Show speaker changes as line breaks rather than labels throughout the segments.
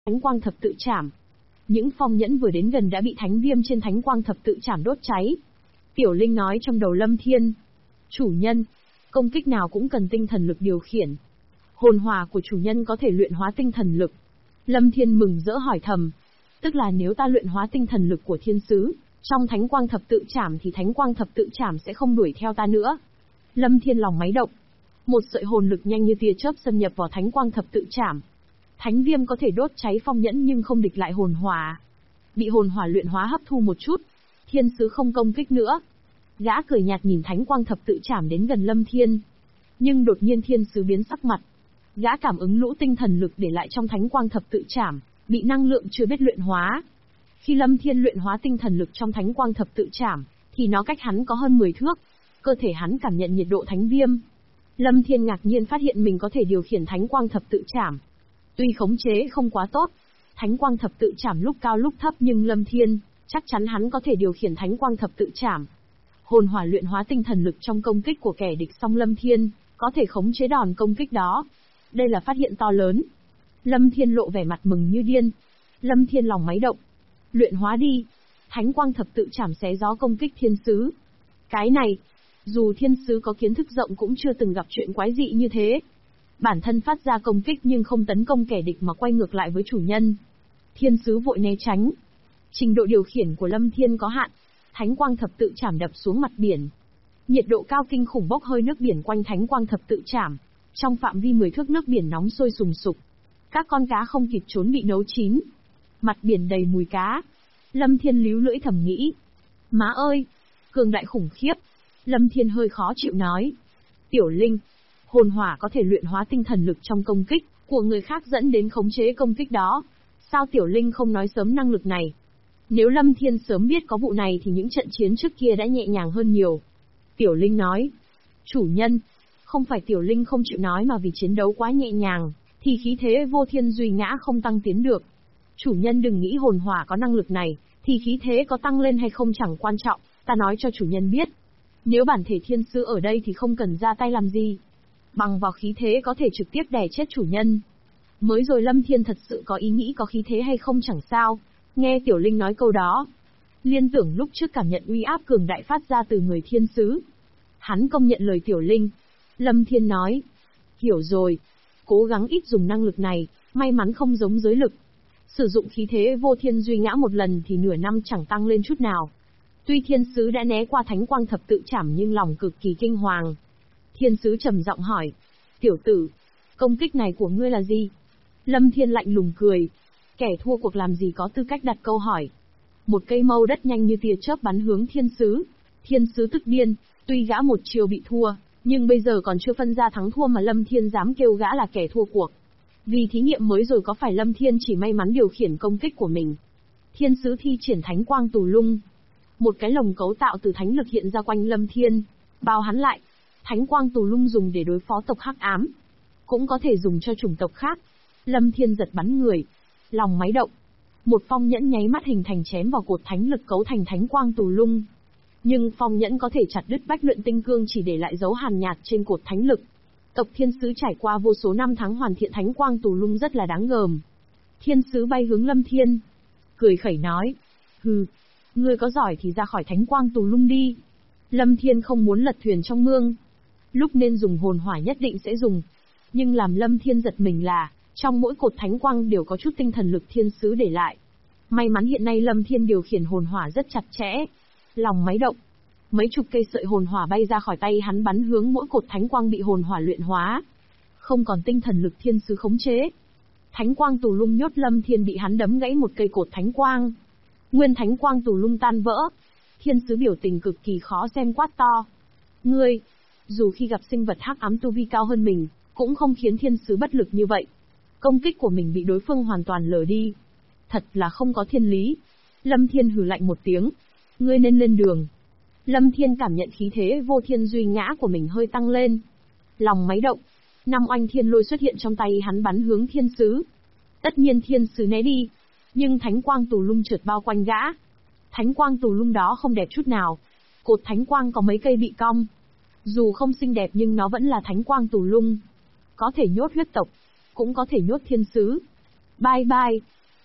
Thánh quang thập tự trảm. Những phong nhẫn vừa đến gần đã bị thánh viêm trên thánh quang thập tự trảm đốt cháy. Tiểu Linh nói trong đầu Lâm Thiên. Chủ nhân, công kích nào cũng cần tinh thần lực điều khiển. Hồn hỏa của chủ nhân có thể luyện hóa tinh thần lực. Lâm Thiên mừng rỡ hỏi thầm. Tức là nếu ta luyện hóa tinh thần lực của thiên sứ, trong thánh quang thập tự trảm thì thánh quang thập tự trảm sẽ không đuổi theo ta nữa. Lâm Thiên lòng máy động. Một sợi hồn lực nhanh như tia chớp xâm nhập vào thánh quang thập tự trảm. Thánh viêm có thể đốt cháy phong nhẫn nhưng không địch lại hồn hỏa. Bị hồn hỏa luyện hóa hấp thu một chút, thiên sứ không công kích nữa. Gã cười nhạt nhìn thánh quang thập tự trảm đến gần Lâm Thiên. Nhưng đột nhiên thiên sứ biến sắc mặt. Gã cảm ứng lũ tinh thần lực để lại trong thánh quang thập tự trảm, bị năng lượng chưa biết luyện hóa. Khi Lâm Thiên luyện hóa tinh thần lực trong thánh quang thập tự trảm, thì nó cách hắn có hơn 10 thước. Cơ thể hắn cảm nhận nhiệt độ thánh viêm. Lâm Thiên ngạc nhiên phát hiện mình có thể điều khiển thánh quang thập tự trảm. Tuy khống chế không quá tốt, thánh quang thập tự trảm lúc cao lúc thấp nhưng Lâm Thiên chắc chắn hắn có thể điều khiển thánh quang thập tự trảm. Hồn hỏa luyện hóa tinh thần lực trong công kích của kẻ địch, xong Lâm Thiên có thể khống chế đòn công kích đó. Đây là phát hiện to lớn. Lâm Thiên lộ vẻ mặt mừng như điên. Lâm Thiên lòng máy động. Luyện hóa đi. Thánh quang thập tự trảm xé gió công kích thiên sứ. Cái này, dù thiên sứ có kiến thức rộng cũng chưa từng gặp chuyện quái dị như thế. Bản thân phát ra công kích nhưng không tấn công kẻ địch mà quay ngược lại với chủ nhân. Thiên sứ vội né tránh. Trình độ điều khiển của Lâm Thiên có hạn. Thánh quang thập tự trảm đập xuống mặt biển. Nhiệt độ cao kinh khủng bốc hơi nước biển quanh thánh quang thập tự trảm. Trong phạm vi 10 thước nước biển nóng sôi sùng sục. Các con cá không kịp trốn bị nấu chín. Mặt biển đầy mùi cá. Lâm Thiên líu lưỡi thầm nghĩ. Má ơi! Cường đại khủng khiếp. Lâm Thiên hơi khó chịu nói. Tiểu Linh, hồn hỏa có thể luyện hóa tinh thần lực trong công kích của người khác dẫn đến khống chế công kích đó. Sao Tiểu Linh không nói sớm năng lực này? Nếu Lâm Thiên sớm biết có vụ này thì những trận chiến trước kia đã nhẹ nhàng hơn nhiều. Tiểu Linh nói. Chủ nhân, không phải Tiểu Linh không chịu nói mà vì chiến đấu quá nhẹ nhàng, thì khí thế vô thiên duy ngã không tăng tiến được. Chủ nhân đừng nghĩ hồn hỏa có năng lực này, thì khí thế có tăng lên hay không chẳng quan trọng, ta nói cho chủ nhân biết. Nếu bản thể thiên sứ ở đây thì không cần ra tay làm gì. Bằng vào khí thế có thể trực tiếp đè chết chủ nhân. Mới rồi Lâm Thiên thật sự có ý nghĩ có khí thế hay không chẳng sao. Nghe Tiểu Linh nói câu đó, liên tưởng lúc trước cảm nhận uy áp cường đại phát ra từ người thiên sứ. Hắn công nhận lời Tiểu Linh. Lâm Thiên nói. Hiểu rồi. Cố gắng ít dùng năng lực này, may mắn không giống giới lực. Sử dụng khí thế vô thiên duy ngã một lần thì nửa năm chẳng tăng lên chút nào. Tuy thiên sứ đã né qua thánh quang thập tự trảm nhưng lòng cực kỳ kinh hoàng. Thiên sứ trầm giọng hỏi. Tiểu tử, công kích này của ngươi là gì? Lâm Thiên lạnh lùng cười. Kẻ thua cuộc làm gì có tư cách đặt câu hỏi. Một cây mâu đất nhanh như tia chớp bắn hướng thiên sứ. Thiên sứ tức điên, tuy gã một chiều bị thua, nhưng bây giờ còn chưa phân ra thắng thua mà Lâm Thiên dám kêu gã là kẻ thua cuộc. Vì thí nghiệm mới rồi có phải Lâm Thiên chỉ may mắn điều khiển công kích của mình. Thiên sứ thi triển thánh quang tù lung. Một cái lồng cấu tạo từ thánh lực hiện ra quanh Lâm Thiên, bao hắn lại. Thánh quang tù lung dùng để đối phó tộc hắc ám, cũng có thể dùng cho chủng tộc khác. Lâm Thiên giật bắn người, lòng máy động. Một phong nhẫn nháy mắt hình thành chém vào cột thánh lực cấu thành thánh quang tù lung. Nhưng phong nhẫn có thể chặt đứt bách luyện tinh cương chỉ để lại dấu hàn nhạt trên cột thánh lực. Tộc thiên sứ trải qua vô số năm tháng hoàn thiện thánh quang tù lung rất là đáng gờm. Thiên sứ bay hướng Lâm Thiên, cười khẩy nói. Hừ, ngươi có giỏi thì ra khỏi thánh quang tù lung đi. Lâm Thiên không muốn lật thuyền trong mương. Lúc nên dùng hồn hỏa nhất định sẽ dùng. Nhưng làm Lâm Thiên giật mình là, trong mỗi cột thánh quang đều có chút tinh thần lực thiên sứ để lại. May mắn hiện nay Lâm Thiên điều khiển hồn hỏa rất chặt chẽ. Lòng máy động. Mấy chục cây sợi hồn hỏa bay ra khỏi tay hắn bắn hướng mỗi cột thánh quang bị hồn hỏa luyện hóa. Không còn tinh thần lực thiên sứ khống chế. Thánh quang tù lung nhốt Lâm Thiên bị hắn đấm gãy một cây cột thánh quang. Nguyên thánh quang tù lung tan vỡ. Thiên sứ biểu tình cực kỳ khó xem quát to. Ngươi, dù khi gặp sinh vật hắc ám tu vi cao hơn mình, cũng không khiến thiên sứ bất lực như vậy. Công kích của mình bị đối phương hoàn toàn lờ đi. Thật là không có thiên lý. Lâm Thiên hừ lạnh một tiếng. Ngươi nên lên đường. Lâm Thiên cảm nhận khí thế vô thiên duy ngã của mình hơi tăng lên. Lòng máy động. 5 oanh thiên lôi xuất hiện trong tay hắn bắn hướng thiên sứ. Tất nhiên thiên sứ né đi. Nhưng thánh quang tù lung trượt bao quanh gã. Thánh quang tù lung đó không đẹp chút nào. Cột thánh quang có mấy cây bị cong. Dù không xinh đẹp nhưng nó vẫn là thánh quang tù lung. Có thể nhốt huyết tộc, cũng có thể nhốt thiên sứ. Bye bye.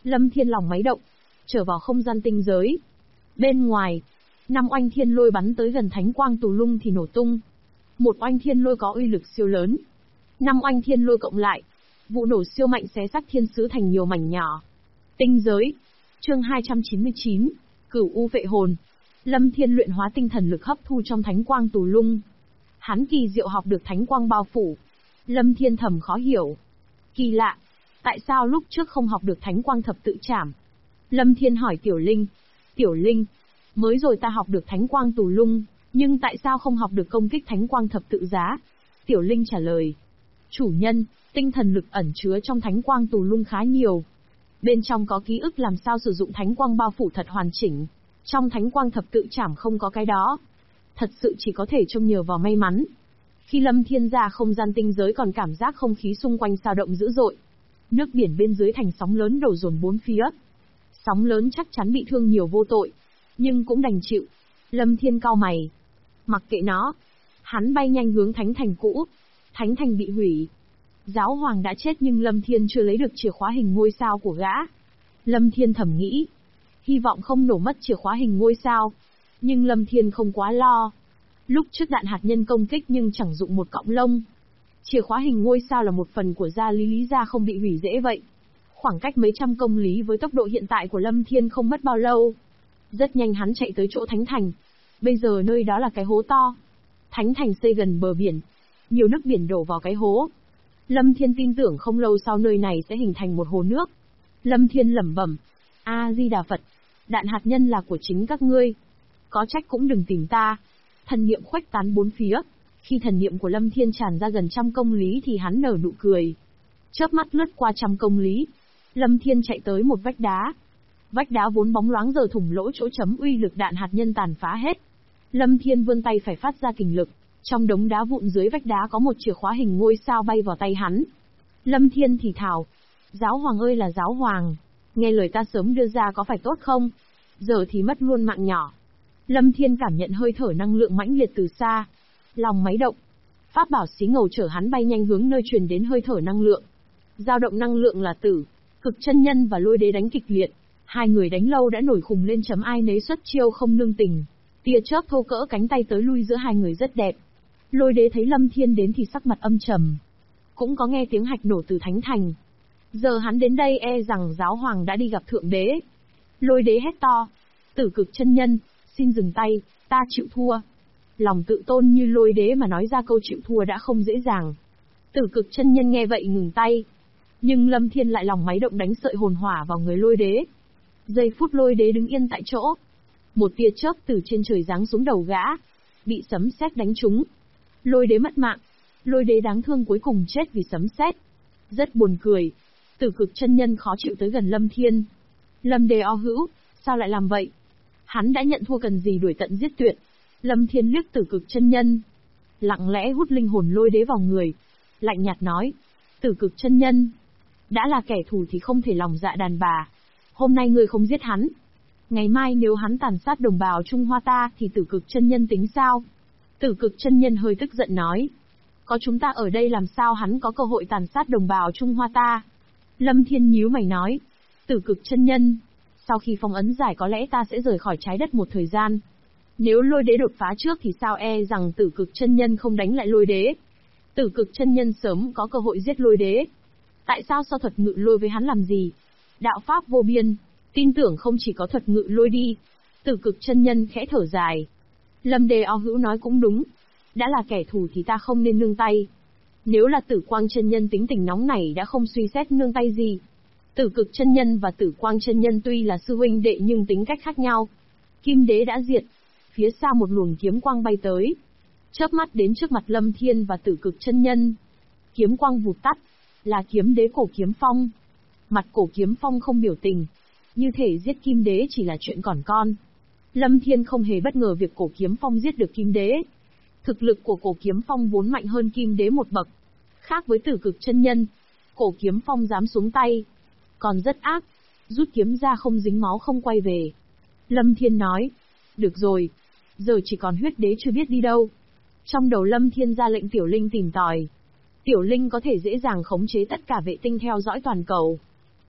Lâm Thiên lòng máy động, trở vào không gian tinh giới. Bên ngoài, 5 oanh thiên lôi bắn tới gần thánh quang tù lung thì nổ tung. Một oanh thiên lôi có uy lực siêu lớn. 5 oanh thiên lôi cộng lại, vụ nổ siêu mạnh xé xác thiên sứ thành nhiều mảnh nhỏ. Tinh giới. Chương 299, Cửu U vệ hồn. Lâm Thiên luyện hóa tinh thần lực hấp thu trong thánh quang tù lung. Hắn kỳ diệu học được thánh quang bao phủ. Lâm Thiên thầm khó hiểu. Kỳ lạ, tại sao lúc trước không học được thánh quang thập tự trảm? Lâm Thiên hỏi Tiểu Linh. Tiểu Linh, mới rồi ta học được thánh quang tù lung, nhưng tại sao không học được công kích thánh quang thập tự giá? Tiểu Linh trả lời. Chủ nhân, tinh thần lực ẩn chứa trong thánh quang tù lung khá nhiều. Bên trong có ký ức làm sao sử dụng thánh quang bao phủ thật hoàn chỉnh. Trong thánh quang thập tự trảm không có cái đó. Thật sự chỉ có thể trông nhờ vào may mắn. Khi Lâm Thiên ra không gian tinh giới còn cảm giác không khí xung quanh dao động dữ dội. Nước biển bên dưới thành sóng lớn đổ dồn bốn phía. Sóng lớn chắc chắn bị thương nhiều vô tội, nhưng cũng đành chịu. Lâm Thiên cau mày. Mặc kệ nó. Hắn bay nhanh hướng thánh thành cũ. Thánh thành bị hủy. Giáo hoàng đã chết nhưng Lâm Thiên chưa lấy được chìa khóa hình ngôi sao của gã. Lâm Thiên thầm nghĩ. Hy vọng không nổ mất chìa khóa hình ngôi sao. Nhưng Lâm Thiên không quá lo. Lúc trước đạn hạt nhân công kích nhưng chẳng dụng một cọng lông. Chìa khóa hình ngôi sao là một phần của gia lý gia không bị hủy dễ vậy. Khoảng cách mấy trăm công lý với tốc độ hiện tại của Lâm Thiên không mất bao lâu. Rất nhanh hắn chạy tới chỗ Thánh Thành. Bây giờ nơi đó là cái hố to. Thánh Thành xây gần bờ biển. Nhiều nước biển đổ vào cái hố. Lâm Thiên tin tưởng không lâu sau nơi này sẽ hình thành một hồ nước. Lâm Thiên lẩm bẩm. A-di-đà Phật. Đạn hạt nhân là của chính các ngươi. Có trách cũng đừng tìm ta. Thần niệm khuếch tán bốn phía. Khi thần niệm của Lâm Thiên tràn ra gần trăm công lý thì hắn nở nụ cười. Chớp mắt lướt qua trăm công lý. Lâm Thiên chạy tới một vách đá. Vách đá vốn bóng loáng giờ thủng lỗ chỗ chấm uy lực đạn hạt nhân tàn phá hết. Lâm Thiên vươn tay phải phát ra kình lực. Trong đống đá vụn dưới vách đá có một chìa khóa hình ngôi sao bay vào tay hắn. Lâm Thiên thì thào. Giáo hoàng ơi là giáo hoàng. Nghe lời ta sớm đưa ra có phải tốt không? Giờ thì mất luôn mạng nhỏ. Lâm Thiên cảm nhận hơi thở năng lượng mãnh liệt từ xa. Lòng máy động. Pháp bảo xí ngầu chở hắn bay nhanh hướng nơi truyền đến hơi thở năng lượng. Dao động năng lượng là Tử, Cực chân nhân và Lôi Đế đánh kịch liệt. Hai người đánh lâu đã nổi khùng lên chấm ai nấy xuất chiêu không nương tình. Tia chớp thô cỡ cánh tay tới lui giữa hai người rất đẹp. Lôi Đế thấy Lâm Thiên đến thì sắc mặt âm trầm. Cũng có nghe tiếng hạch nổ từ Thánh Thành. Giờ hắn đến đây e rằng giáo hoàng đã đi gặp Thượng Đế. Lôi Đế hét to. Tử Cực chân nhân, xin dừng tay, ta chịu thua. Lòng tự tôn như Lôi Đế mà nói ra câu chịu thua đã không dễ dàng. Tử Cực chân nhân nghe vậy ngừng tay. Nhưng Lâm Thiên lại lòng máy động đánh sợi hồn hỏa vào người Lôi Đế. Giây phút Lôi Đế đứng yên tại chỗ. Một tia chớp từ trên trời giáng xuống đầu gã. Bị sấm sét đánh trúng. Lôi Đế mất mạng. Lôi Đế đáng thương cuối cùng chết vì sấm sét. Rất buồn cười. Tử Cực chân nhân khó chịu tới gần Lâm Thiên. Lâm Đề o hữu, sao lại làm vậy? Hắn đã nhận thua cần gì đuổi tận giết tuyệt. Lâm Thiên liếc Tử Cực chân nhân. Lặng lẽ hút linh hồn Lôi Đế vào người. Lạnh nhạt nói. Tử Cực chân nhân. Đã là kẻ thù thì không thể lòng dạ đàn bà. Hôm nay ngươi không giết hắn. Ngày mai nếu hắn tàn sát đồng bào Trung Hoa ta thì Tử Cực chân nhân tính sao? Tử Cực chân nhân hơi tức giận nói. Có chúng ta ở đây làm sao hắn có cơ hội tàn sát đồng bào Trung Hoa ta? Lâm Thiên nhíu mày nói. Tử Cực chân nhân. Sau khi phong ấn giải có lẽ ta sẽ rời khỏi trái đất một thời gian. Nếu Lôi Đế đột phá trước thì sao e rằng Tử Cực chân nhân không đánh lại Lôi Đế. Tử Cực chân nhân sớm có cơ hội giết Lôi Đế. Tại sao so thuật ngự lôi với hắn làm gì? Đạo pháp vô biên, tin tưởng không chỉ có thuật ngự lôi đi. Tử Cực chân nhân khẽ thở dài. Lâm Đề o hữu nói cũng đúng. Đã là kẻ thù thì ta không nên nương tay. Nếu là Tử Quang chân nhân tính tình nóng này đã không suy xét nương tay gì. Tử Cực chân nhân và Tử Quang chân nhân tuy là sư huynh đệ nhưng tính cách khác nhau. Kim Đế đã diệt. Phía xa một luồng kiếm quang bay tới. Chớp mắt đến trước mặt Lâm Thiên và Tử Cực chân nhân. Kiếm quang vụt tắt. Là kiếm đế Cổ Kiếm Phong. Mặt Cổ Kiếm Phong không biểu tình. Như thể giết Kim Đế chỉ là chuyện còn con. Lâm Thiên không hề bất ngờ việc Cổ Kiếm Phong giết được Kim Đế. Thực lực của Cổ Kiếm Phong vốn mạnh hơn Kim Đế một bậc. Khác với Tử Cực chân nhân, Cổ Kiếm Phong dám xuống tay. Còn rất ác. Rút kiếm ra không dính máu không quay về. Lâm Thiên nói. Được rồi. Giờ chỉ còn huyết đế chưa biết đi đâu. Trong đầu Lâm Thiên ra lệnh Tiểu Linh tìm tòi. Tiểu Linh có thể dễ dàng khống chế tất cả vệ tinh theo dõi toàn cầu.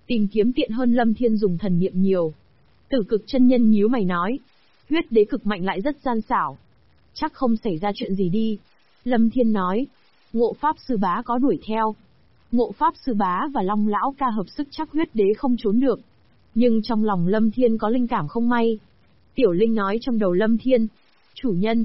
Tìm kiếm tiện hơn Lâm Thiên dùng thần niệm nhiều. Tử Cực chân nhân nhíu mày nói. Huyết đế cực mạnh lại rất gian xảo. Chắc không xảy ra chuyện gì đi. Lâm Thiên nói. Ngộ Pháp Sư Bá có đuổi theo. Ngộ Pháp Sư Bá và Long Lão Ca hợp sức chắc huyết đế không trốn được. Nhưng trong lòng Lâm Thiên có linh cảm không may. Tiểu Linh nói trong đầu Lâm Thiên. Chủ nhân.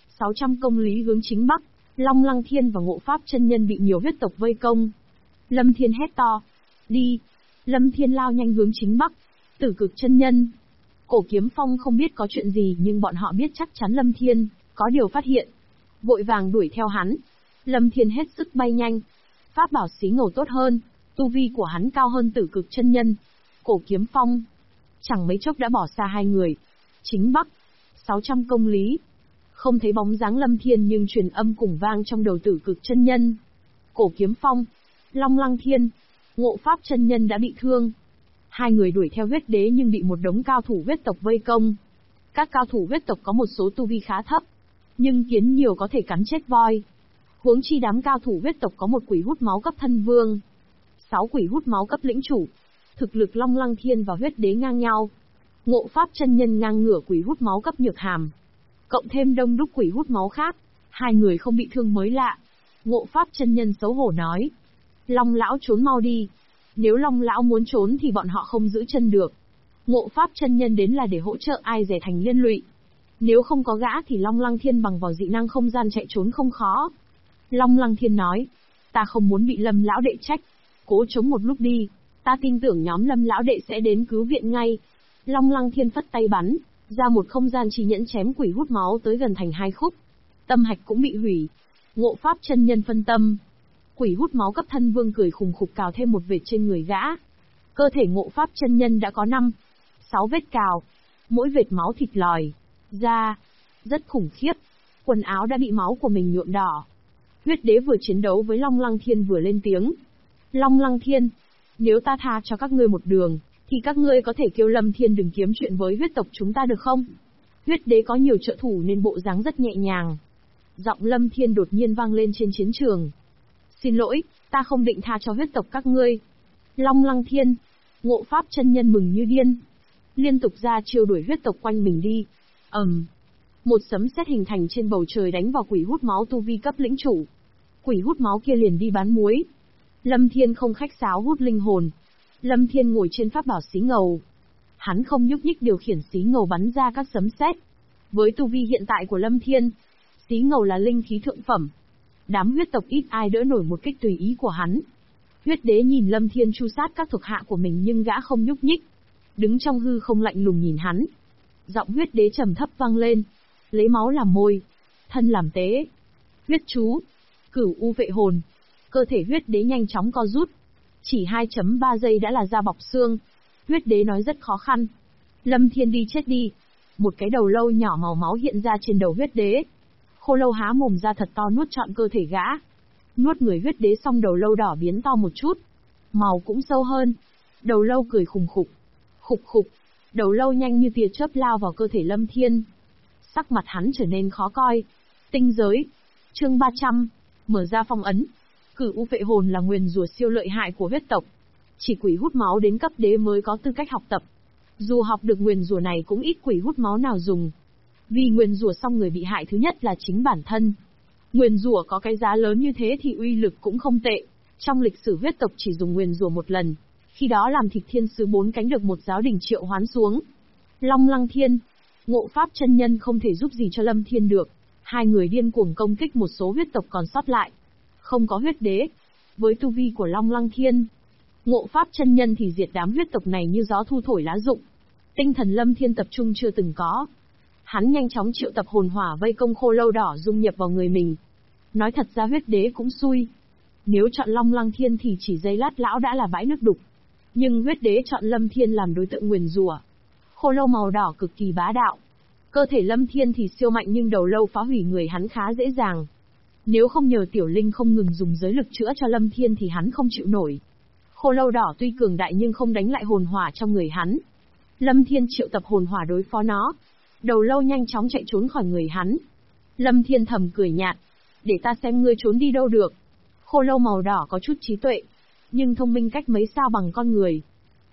600 công lý hướng chính bắc. Long Lăng Thiên và Ngộ Pháp chân nhân bị nhiều huyết tộc vây công. Lâm Thiên hét to. Đi. Lâm Thiên lao nhanh hướng chính bắc. Tử Cực chân nhân. Cổ Kiếm Phong không biết có chuyện gì nhưng bọn họ biết chắc chắn Lâm Thiên có điều phát hiện. Vội vàng đuổi theo hắn. Lâm Thiên hết sức bay nhanh. Pháp bảo xí ngầu tốt hơn. Tu vi của hắn cao hơn Tử Cực chân nhân. Cổ Kiếm Phong. Chẳng mấy chốc đã bỏ xa hai người. Chính bắc. 600 công lý. Không thấy bóng dáng Lâm Thiên nhưng truyền âm cùng vang trong đầu Tử Cực chân nhân. Cổ Kiếm Phong. Long Lăng Thiên. Ngộ Pháp chân nhân đã bị thương. Hai người đuổi theo huyết đế nhưng bị một đống cao thủ huyết tộc vây công. Các cao thủ huyết tộc có một số tu vi khá thấp, nhưng kiến nhiều có thể cắn chết voi. Huống chi đám cao thủ huyết tộc có một quỷ hút máu cấp thân vương, 6 quỷ hút máu cấp lĩnh chủ. Thực lực Long Lăng Thiên và huyết đế ngang nhau. Ngộ Pháp chân nhân ngang ngửa quỷ hút máu cấp nhược hàm. Cộng thêm đông đúc quỷ hút máu khác, hai người không bị thương mới lạ. Ngộ Pháp chân nhân xấu hổ nói. Long lão trốn mau đi. Nếu Long lão muốn trốn thì bọn họ không giữ chân được. Ngộ Pháp chân nhân đến là để hỗ trợ ai dè thành liên lụy. Nếu không có gã thì Long Lăng Thiên bằng vào dị năng không gian chạy trốn không khó. Long Lăng Thiên nói. Ta không muốn bị Lâm lão đệ trách. Cố chống một lúc đi. Ta tin tưởng nhóm Lâm lão đệ sẽ đến cứu viện ngay. Long Lăng Thiên phất tay bắn ra một không gian chỉ nhẫn chém quỷ hút máu tới gần thành hai khúc. Tâm hạch cũng bị hủy. Ngộ Pháp chân nhân phân tâm. Quỷ hút máu cấp thân vương cười khùng khục cào thêm một vệt trên người gã. Cơ thể Ngộ Pháp chân nhân đã có 6 vết cào. Mỗi vệt máu thịt lòi ra. Rất khủng khiếp. Quần áo đã bị máu của mình nhuộm đỏ. Huyết đế vừa chiến đấu với Long Lăng Thiên vừa lên tiếng. Long Lăng Thiên, nếu ta tha cho các ngươi một đường, thì các ngươi có thể kêu Lâm Thiên đừng kiếm chuyện với huyết tộc chúng ta được không? Huyết đế có nhiều trợ thủ nên bộ dáng rất nhẹ nhàng. Giọng Lâm Thiên đột nhiên vang lên trên chiến trường. Xin lỗi, ta không định tha cho huyết tộc các ngươi. Long Lăng Thiên, Ngộ Pháp chân nhân mừng như điên. Liên tục ra chiêu đuổi huyết tộc quanh mình đi. Một sấm sét hình thành trên bầu trời đánh vào quỷ hút máu tu vi cấp lĩnh chủ. Quỷ hút máu kia liền đi bán muối. Lâm Thiên không khách sáo hút linh hồn. Lâm Thiên ngồi trên pháp bảo xí ngầu. Hắn không nhúc nhích điều khiển xí ngầu bắn ra các sấm sét. Với tu vi hiện tại của Lâm Thiên, xí ngầu là linh khí thượng phẩm. Đám huyết tộc ít ai đỡ nổi một kích tùy ý của hắn. Huyết đế nhìn Lâm Thiên tru sát các thuộc hạ của mình nhưng gã không nhúc nhích. Đứng trong hư không lạnh lùng nhìn hắn. Giọng huyết đế trầm thấp vang lên. Lấy máu làm môi, thân làm tế. Huyết chú, Cửu U vệ hồn. Cơ thể huyết đế nhanh chóng co rút. Chỉ 2.3 giây đã là da bọc xương. Huyết đế nói rất khó khăn. Lâm Thiên đi chết đi. Một cái đầu lâu nhỏ màu máu hiện ra trên đầu huyết đế. Khô lâu há mồm ra thật to nuốt trọn cơ thể gã. Nuốt người huyết đế xong đầu lâu đỏ biến to một chút. Màu cũng sâu hơn. Đầu lâu cười khùng khục. Khục khục. Đầu lâu nhanh như tia chớp lao vào cơ thể Lâm Thiên. Sắc mặt hắn trở nên khó coi. Tinh giới. Chương 300. Mở ra phong ấn. Cửu U vệ hồn là nguyền rủa siêu lợi hại của huyết tộc. Chỉ quỷ hút máu đến cấp đế mới có tư cách học tập. Dù học được nguyền rủa này cũng ít quỷ hút máu nào dùng. Vì nguyền rủa xong người bị hại thứ nhất là chính bản thân. Nguyền rủa có cái giá lớn như thế thì uy lực cũng không tệ. Trong lịch sử huyết tộc chỉ dùng nguyền rủa một lần. Khi đó làm thịt thiên sứ 4 cánh được một giáo đình triệu hoán xuống. Long Lăng Thiên, Ngộ Pháp chân nhân không thể giúp gì cho Lâm Thiên được. Hai người điên cuồng công kích một số huyết tộc còn sót lại. Không có huyết đế. Với tu vi của Long Lăng Thiên, Ngộ Pháp chân nhân thì diệt đám huyết tộc này như gió thu thổi lá rụng. Tinh thần Lâm Thiên tập trung chưa từng có. Hắn nhanh chóng triệu tập hồn hỏa vây công khô lâu đỏ dung nhập vào người mình. Nói thật ra huyết đế cũng xui. Nếu chọn Long Lăng Thiên thì chỉ giây lát lão đã là bãi nước đục. Nhưng huyết đế chọn Lâm Thiên làm đối tượng nguyền rủa. Khô lâu màu đỏ cực kỳ bá đạo. Cơ thể Lâm Thiên thì siêu mạnh nhưng đầu lâu phá hủy người hắn khá dễ dàng. Nếu không nhờ Tiểu Linh không ngừng dùng giới lực chữa cho Lâm Thiên thì hắn không chịu nổi. Khô lâu đỏ tuy cường đại nhưng không đánh lại hồn hỏa trong người hắn. Lâm Thiên triệu tập hồn hỏa đối phó nó. Đầu lâu nhanh chóng chạy trốn khỏi người hắn. Lâm Thiên thầm cười nhạt. Để ta xem ngươi trốn đi đâu được. Khô lâu màu đỏ có chút trí tuệ. Nhưng thông minh cách mấy sao bằng con người.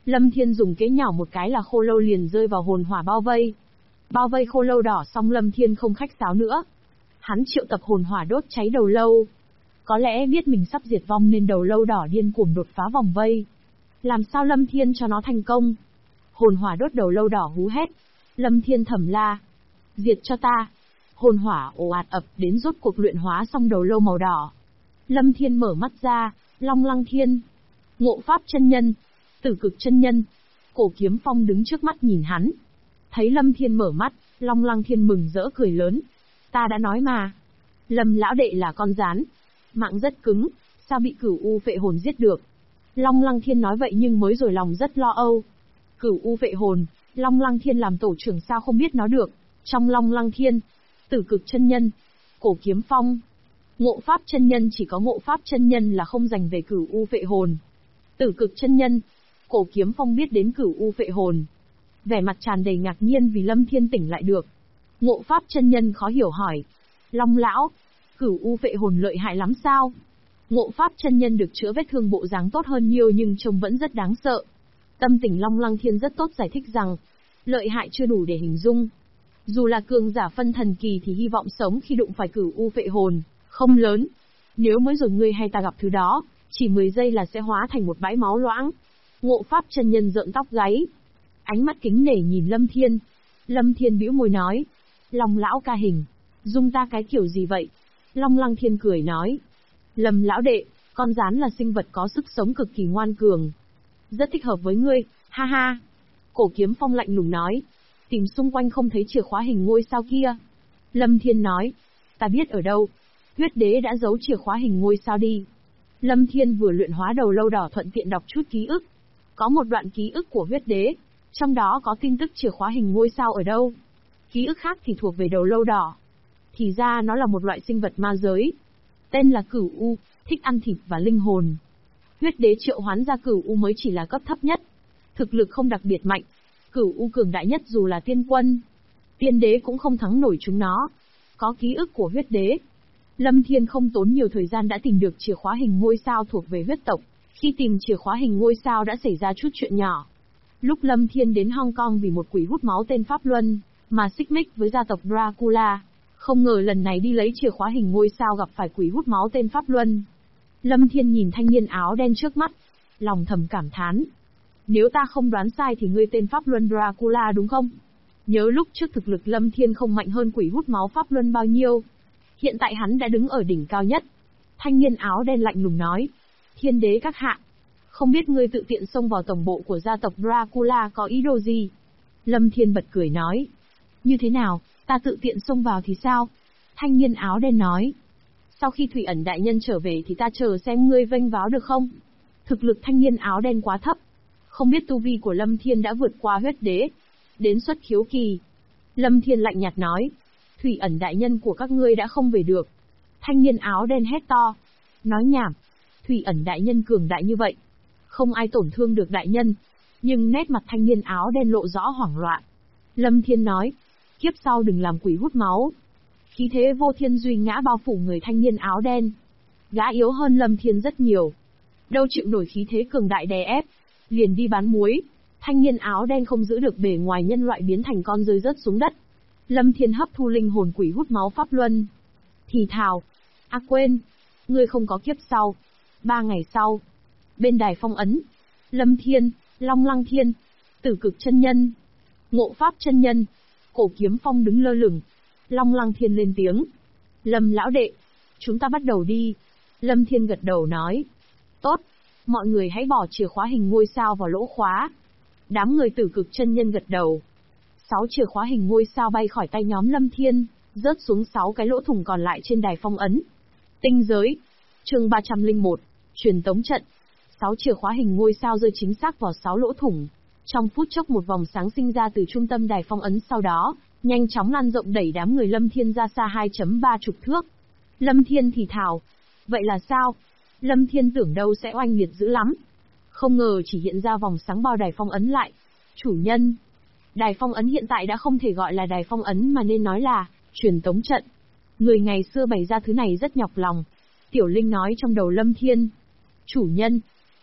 Lâm Thiên dùng kế nhỏ một cái là khô lâu liền rơi vào hồn hỏa bao vây. Bao vây khô lâu đỏ xong Lâm Thiên không khách sáo nữa. Hắn triệu tập hồn hỏa đốt cháy đầu lâu. Có lẽ biết mình sắp diệt vong nên đầu lâu đỏ điên cuồng đột phá vòng vây. Làm sao Lâm Thiên cho nó thành công? Hồn hỏa đốt đầu lâu đỏ hú hét. Lâm Thiên thầm la. Diệt cho ta. Hồn hỏa ồ ạt ập đến rốt cuộc luyện hóa xong đầu lâu màu đỏ. Lâm Thiên mở mắt ra, Long Lăng Thiên, Ngộ Pháp chân nhân, Tử Cực chân nhân, Cổ Kiếm Phong đứng trước mắt nhìn hắn. Thấy Lâm Thiên mở mắt, Long Lăng Thiên mừng rỡ cười lớn. Ta đã nói mà. Lâm lão đệ là con rán. Mạng rất cứng, sao bị Cửu U phệ hồn giết được? Long Lăng Thiên nói vậy nhưng mới rồi lòng rất lo âu. Cửu U phệ hồn, Long Lăng Thiên làm tổ trưởng sao không biết nó được. Trong Long Lăng Thiên, Tử Cực chân nhân, Cổ Kiếm Phong, Ngộ Pháp chân nhân chỉ có Ngộ Pháp chân nhân là không dành về Cửu U phệ hồn. Tử Cực chân nhân, Cổ Kiếm Phong biết đến Cửu U phệ hồn. Vẻ mặt tràn đầy ngạc nhiên vì Lâm Thiên tỉnh lại được. Ngộ Pháp chân nhân khó hiểu hỏi. Long lão, Cửu U phệ hồn lợi hại lắm sao? Ngộ Pháp chân nhân được chữa vết thương bộ dáng tốt hơn nhiều nhưng trông vẫn rất đáng sợ. Tâm tình Long Lăng Thiên rất tốt giải thích rằng, lợi hại chưa đủ để hình dung. Dù là cường giả phân thần kỳ thì hy vọng sống khi đụng phải Cửu U phệ hồn không lớn. Nếu mới rồi ngươi hay ta gặp thứ đó, chỉ 10 giây là sẽ hóa thành một bãi máu loãng. Ngộ Pháp chân nhân rợn tóc gáy. Ánh mắt kính nể nhìn Lâm Thiên. Lâm Thiên bĩu môi nói. Long lão ca hình. Dung ta cái kiểu gì vậy? Long Lăng Thiên cười nói. Lâm lão đệ, con rán là sinh vật có sức sống cực kỳ ngoan cường. Rất thích hợp với ngươi, ha ha. Cổ Kiếm Phong lạnh lùng nói. Tìm xung quanh không thấy chìa khóa hình ngôi sao kia. Lâm Thiên nói. Ta biết ở đâu. Huyết đế đã giấu chìa khóa hình ngôi sao đi. Lâm Thiên vừa luyện hóa đầu lâu đỏ thuận tiện đọc chút ký ức. Có một đoạn ký ức của huyết đế. Trong đó có tin tức chìa khóa hình ngôi sao ở đâu. Ký ức khác thì thuộc về đầu lâu đỏ. Thì ra nó là một loại sinh vật ma giới. Tên là Cửu U, thích ăn thịt và linh hồn. Huyết đế triệu hoán ra Cửu U mới chỉ là cấp thấp nhất. Thực lực không đặc biệt mạnh. Cửu U cường đại nhất dù là tiên quân. Tiên đế cũng không thắng nổi chúng nó. Có ký ức của huyết đế. Lâm Thiên không tốn nhiều thời gian đã tìm được chìa khóa hình ngôi sao thuộc về huyết tộc. Khi tìm chìa khóa hình ngôi sao đã xảy ra chút chuyện nhỏ. Lúc Lâm Thiên đến Hong Kong vì một quỷ hút máu tên Pháp Luân, mà xích mích với gia tộc Dracula, không ngờ lần này đi lấy chìa khóa hình ngôi sao gặp phải quỷ hút máu tên Pháp Luân. Lâm Thiên nhìn thanh niên áo đen trước mắt, lòng thầm cảm thán. Nếu ta không đoán sai thì ngươi tên Pháp Luân Dracula đúng không? Nhớ lúc trước thực lực Lâm Thiên không mạnh hơn quỷ hút máu Pháp Luân bao nhiêu. Hiện tại hắn đã đứng ở đỉnh cao nhất. Thanh niên áo đen lạnh lùng nói. Thiên đế các hạ. Không biết ngươi tự tiện xông vào tổng bộ của gia tộc Dracula có ý đồ gì? Lâm Thiên bật cười nói. Như thế nào, ta tự tiện xông vào thì sao? Thanh niên áo đen nói. Sau khi Thủy Ẩn đại nhân trở về thì ta chờ xem ngươi vênh váo được không? Thực lực thanh niên áo đen quá thấp. Không biết tu vi của Lâm Thiên đã vượt qua huyết đế. Đến xuất khiếu kỳ. Lâm Thiên lạnh nhạt nói. Thủy Ẩn đại nhân của các ngươi đã không về được. Thanh niên áo đen hét to. Nói nhảm. Thủy Ẩn đại nhân cường đại như vậy. Không ai tổn thương được đại nhân. Nhưng nét mặt thanh niên áo đen lộ rõ hoảng loạn. Lâm Thiên nói. Kiếp sau đừng làm quỷ hút máu. Khí thế vô thiên duy ngã bao phủ người thanh niên áo đen. Gã yếu hơn Lâm Thiên rất nhiều. Đâu chịu nổi khí thế cường đại đè ép. Liền đi bán muối. Thanh niên áo đen không giữ được bề ngoài nhân loại biến thành con rơi rớt xuống đất. Lâm Thiên hấp thu linh hồn quỷ hút máu Pháp Luân. Thì thào. À quên. Ngươi không có kiếp sau. 3 ngày sau. Bên đài phong ấn. Lâm Thiên, Long Lăng Thiên, Tử Cực chân nhân, Ngộ Pháp chân nhân, Cổ Kiếm Phong đứng lơ lửng. Long Lăng Thiên lên tiếng. Lâm lão đệ. Chúng ta bắt đầu đi. Lâm Thiên gật đầu nói. Tốt. Mọi người hãy bỏ chìa khóa hình ngôi sao vào lỗ khóa. Đám người Tử Cực chân nhân gật đầu. 6 chìa khóa hình ngôi sao bay khỏi tay nhóm Lâm Thiên, rớt xuống 6 cái lỗ thủng còn lại trên đài phong ấn. Tinh giới. Chương 301. Truyền tống trận. 6 chìa khóa hình ngôi sao rơi chính xác vào 6 lỗ thủng. Trong phút chốc một vòng sáng sinh ra từ trung tâm đài phong ấn, sau đó nhanh chóng lan rộng đẩy đám người Lâm Thiên ra xa 2.3 chục thước. Lâm Thiên thì thào. Vậy là sao? Lâm Thiên tưởng đâu sẽ oanh liệt dữ lắm. Không ngờ chỉ hiện ra vòng sáng bao đài phong ấn lại. Chủ nhân. Đài phong ấn hiện tại đã không thể gọi là đài phong ấn mà nên nói là truyền tống trận. Người ngày xưa bày ra thứ này rất nhọc lòng. Tiểu Linh nói trong đầu Lâm Thiên. Chủ nhân.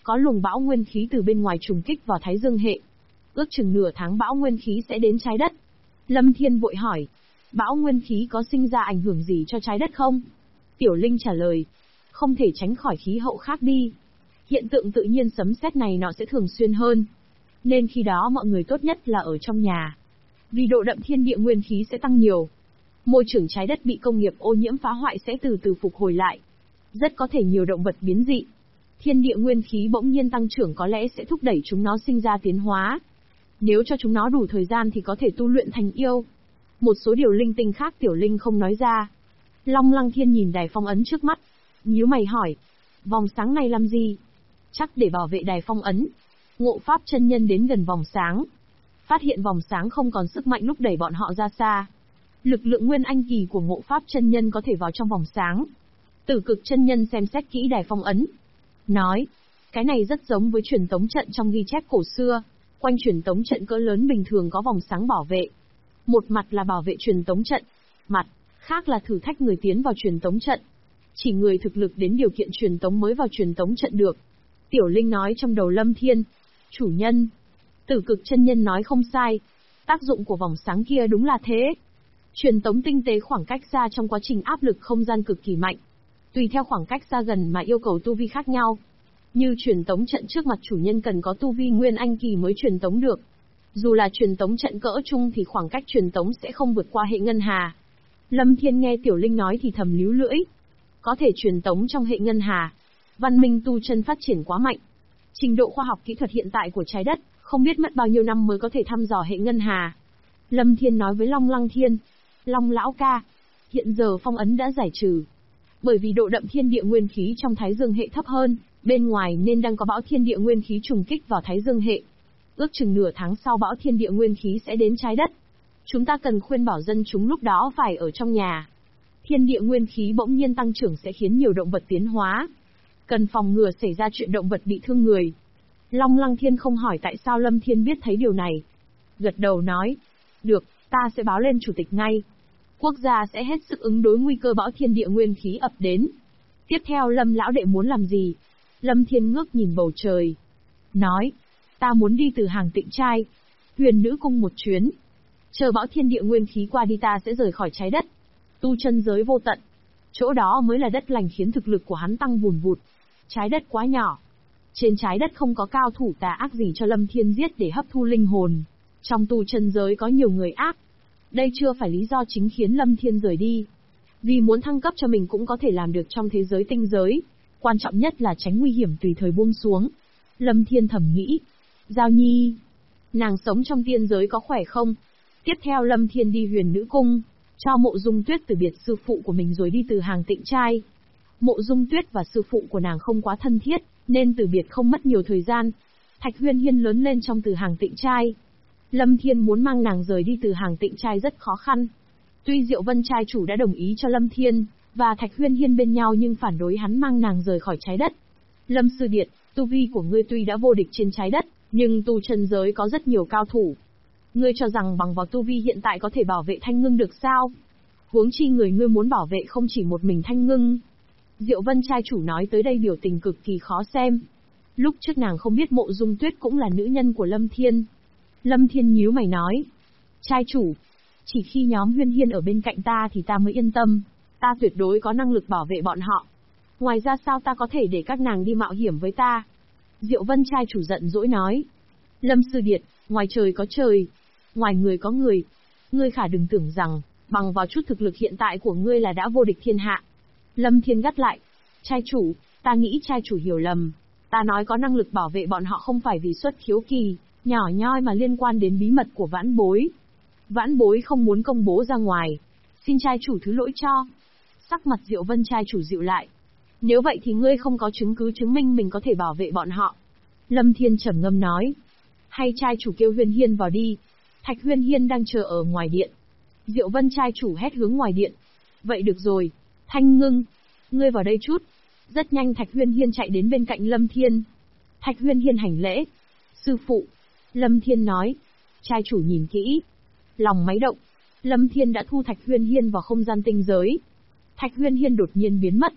có luồng bão nguyên khí từ bên ngoài trùng kích vào Thái Dương hệ. Ước chừng nửa tháng bão nguyên khí sẽ đến trái đất. Lâm Thiên vội hỏi, bão nguyên khí có sinh ra ảnh hưởng gì cho trái đất không? Tiểu Linh trả lời, không thể tránh khỏi khí hậu khác đi. Hiện tượng tự nhiên sấm sét này nó sẽ thường xuyên hơn. Nên khi đó mọi người tốt nhất là ở trong nhà. Vì độ đậm thiên địa nguyên khí sẽ tăng nhiều. Môi trường trái đất bị công nghiệp ô nhiễm phá hoại sẽ từ từ phục hồi lại. Rất có thể nhiều động vật biến dị. Thiên địa nguyên khí bỗng nhiên tăng trưởng có lẽ sẽ thúc đẩy chúng nó sinh ra tiến hóa. Nếu cho chúng nó đủ thời gian thì có thể tu luyện thành yêu. Một số điều linh tinh khác Tiểu Linh không nói ra. Long Lăng Thiên nhìn đài phong ấn trước mắt, nhíu mày hỏi, vòng sáng này làm gì? Chắc để bảo vệ đài phong ấn. Ngộ Pháp chân nhân đến gần vòng sáng, phát hiện vòng sáng không còn sức mạnh lúc đẩy bọn họ ra xa. Lực lượng nguyên anh kỳ của Ngộ Pháp chân nhân có thể vào trong vòng sáng. Tử Cực chân nhân xem xét kỹ đài phong ấn, nói, cái này rất giống với truyền tống trận trong ghi chép cổ xưa. Quanh truyền tống trận cỡ lớn bình thường có vòng sáng bảo vệ. Một mặt là bảo vệ truyền tống trận, mặt khác là thử thách người tiến vào truyền tống trận. Chỉ người thực lực đến điều kiện truyền tống mới vào truyền tống trận được. Tiểu Linh nói trong đầu Lâm Thiên, chủ nhân. Tử Cực chân nhân nói không sai. Tác dụng của vòng sáng kia đúng là thế. Truyền tống tinh tế khoảng cách xa trong quá trình áp lực không gian cực kỳ mạnh. Tùy theo khoảng cách xa gần mà yêu cầu tu vi khác nhau. Như truyền tống trận trước mặt chủ nhân cần có tu vi nguyên anh kỳ mới truyền tống được. Dù là truyền tống trận cỡ trung thì khoảng cách truyền tống sẽ không vượt qua hệ ngân hà. Lâm Thiên nghe Tiểu Linh nói thì thầm líu lưỡi. Có thể truyền tống trong hệ ngân hà. Văn minh tu chân phát triển quá mạnh. Trình độ khoa học kỹ thuật hiện tại của trái đất, không biết mất bao nhiêu năm mới có thể thăm dò hệ ngân hà. Lâm Thiên nói với Long Lăng Thiên, Long lão ca, hiện giờ phong ấn đã giải trừ. Bởi vì độ đậm thiên địa nguyên khí trong Thái Dương hệ thấp hơn, bên ngoài nên đang có bão thiên địa nguyên khí trùng kích vào Thái Dương hệ. Ước chừng nửa tháng sau bão thiên địa nguyên khí sẽ đến trái đất. Chúng ta cần khuyên bảo dân chúng lúc đó phải ở trong nhà. Thiên địa nguyên khí bỗng nhiên tăng trưởng sẽ khiến nhiều động vật tiến hóa. Cần phòng ngừa xảy ra chuyện động vật bị thương người. Long Lăng Thiên không hỏi tại sao Lâm Thiên biết thấy điều này. Gật đầu nói, được, ta sẽ báo lên chủ tịch ngay. Quốc gia sẽ hết sức ứng đối nguy cơ bão thiên địa nguyên khí ập đến. Tiếp theo Lâm lão đệ muốn làm gì? Lâm Thiên ngước nhìn bầu trời. Nói, ta muốn đi từ Hàng Tịnh Trai, Huyền Nữ Cung một chuyến. Chờ bão thiên địa nguyên khí qua đi ta sẽ rời khỏi trái đất. Tu chân giới vô tận. Chỗ đó mới là đất lành khiến thực lực của hắn tăng vùn vụt. Trái đất quá nhỏ. Trên trái đất không có cao thủ tà ác gì cho Lâm Thiên giết để hấp thu linh hồn. Trong tu chân giới có nhiều người ác. Đây chưa phải lý do chính khiến Lâm Thiên rời đi. Vì muốn thăng cấp cho mình cũng có thể làm được trong thế giới tinh giới. Quan trọng nhất là tránh nguy hiểm tùy thời buông xuống. Lâm Thiên thầm nghĩ. Giao Nhi, nàng sống trong tiên giới có khỏe không? Tiếp theo Lâm Thiên đi Huyền Nữ Cung, cho Mộ Dung Tuyết từ biệt sư phụ của mình rồi đi từ Hàng Tịnh Trai. Mộ Dung Tuyết và sư phụ của nàng không quá thân thiết, nên từ biệt không mất nhiều thời gian. Thạch Huyên Hiên lớn lên trong từ Hàng Tịnh Trai. Lâm Thiên muốn mang nàng rời đi từ Hàng Tịnh Trai rất khó khăn. Tuy Diệu Vân trai chủ đã đồng ý cho Lâm Thiên và Thạch Huyên Hiên bên nhau nhưng phản đối hắn mang nàng rời khỏi trái đất. Lâm Sư Điệt, tu vi của ngươi tuy đã vô địch trên trái đất, nhưng tu chân giới có rất nhiều cao thủ. Ngươi cho rằng bằng vào tu vi hiện tại có thể bảo vệ Thanh Ngưng được sao? Huống chi người ngươi muốn bảo vệ không chỉ một mình Thanh Ngưng. Diệu Vân trai chủ nói tới đây biểu tình cực kỳ khó xem. Lúc trước nàng không biết Mộ Dung Tuyết cũng là nữ nhân của Lâm Thiên. Lâm Thiên nhíu mày nói. Trai chủ, chỉ khi nhóm Huyên Hiên ở bên cạnh ta thì ta mới yên tâm. Ta tuyệt đối có năng lực bảo vệ bọn họ. Ngoài ra sao ta có thể để các nàng đi mạo hiểm với ta? Diệu Vân trai chủ giận dỗi nói. Lâm Sư Điệt, ngoài trời có trời, ngoài người có người. Ngươi khả đừng tưởng rằng, bằng vào chút thực lực hiện tại của ngươi là đã vô địch thiên hạ. Lâm Thiên gắt lại. Trai chủ, ta nghĩ trai chủ hiểu lầm. Ta nói có năng lực bảo vệ bọn họ không phải vì xuất khiếu kỳ, nhỏ nhoi mà liên quan đến bí mật của vãn bối. Vãn bối không muốn công bố ra ngoài. Xin trai chủ thứ lỗi cho. Sắc mặt Diệu Vân trai chủ dịu lại. Nếu vậy thì ngươi không có chứng cứ chứng minh mình có thể bảo vệ bọn họ. Lâm Thiên trầm ngâm nói. Hay trai chủ kêu Huyên Hiên vào đi. Thạch Huyên Hiên đang chờ ở ngoài điện. Diệu Vân trai chủ hét hướng ngoài điện. Vậy được rồi. Thanh Ngưng, ngươi vào đây chút. Rất nhanh Thạch Huyên Hiên chạy đến bên cạnh Lâm Thiên. Thạch Huyên Hiên hành lễ. Sư phụ. Lâm Thiên nói. Trai chủ nhìn kỹ. Lòng máy động. Lâm Thiên đã thu Thạch Huyên Hiên vào không gian tinh giới. Thạch Huyên Hiên đột nhiên biến mất.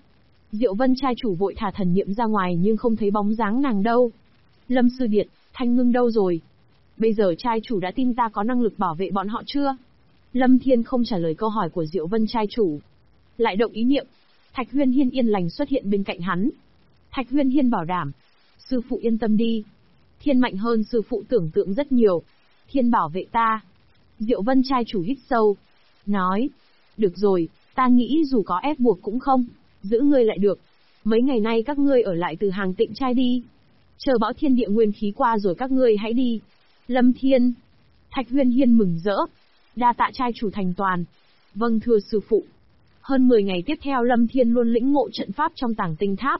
Diệu Vân trai chủ vội thả thần niệm ra ngoài nhưng không thấy bóng dáng nàng đâu. Lâm sư điệt, Thanh Ngưng đâu rồi? Bây giờ trai chủ đã tin ta có năng lực bảo vệ bọn họ chưa? Lâm Thiên không trả lời câu hỏi của Diệu Vân trai chủ. Lại động ý niệm. Thạch Huyên Hiên yên lành xuất hiện bên cạnh hắn. Thạch Huyên Hiên bảo đảm. Sư phụ yên tâm đi. Thiên mạnh hơn sư phụ tưởng tượng rất nhiều. Thiên bảo vệ ta. Diệu Vân trai chủ hít sâu. Nói. Được rồi, ta nghĩ dù có ép buộc cũng không. Giữ ngươi lại được. Mấy ngày nay các ngươi ở lại từ hàng Tịnh trai đi. Chờ bão thiên địa nguyên khí qua rồi các ngươi hãy đi. Lâm Thiên. Thạch Huyên Hiên mừng rỡ. Đa tạ trai chủ thành toàn. Vâng thưa sư phụ. Hơn 10 ngày tiếp theo Lâm Thiên luôn lĩnh ngộ trận pháp trong Tàng Tinh Tháp.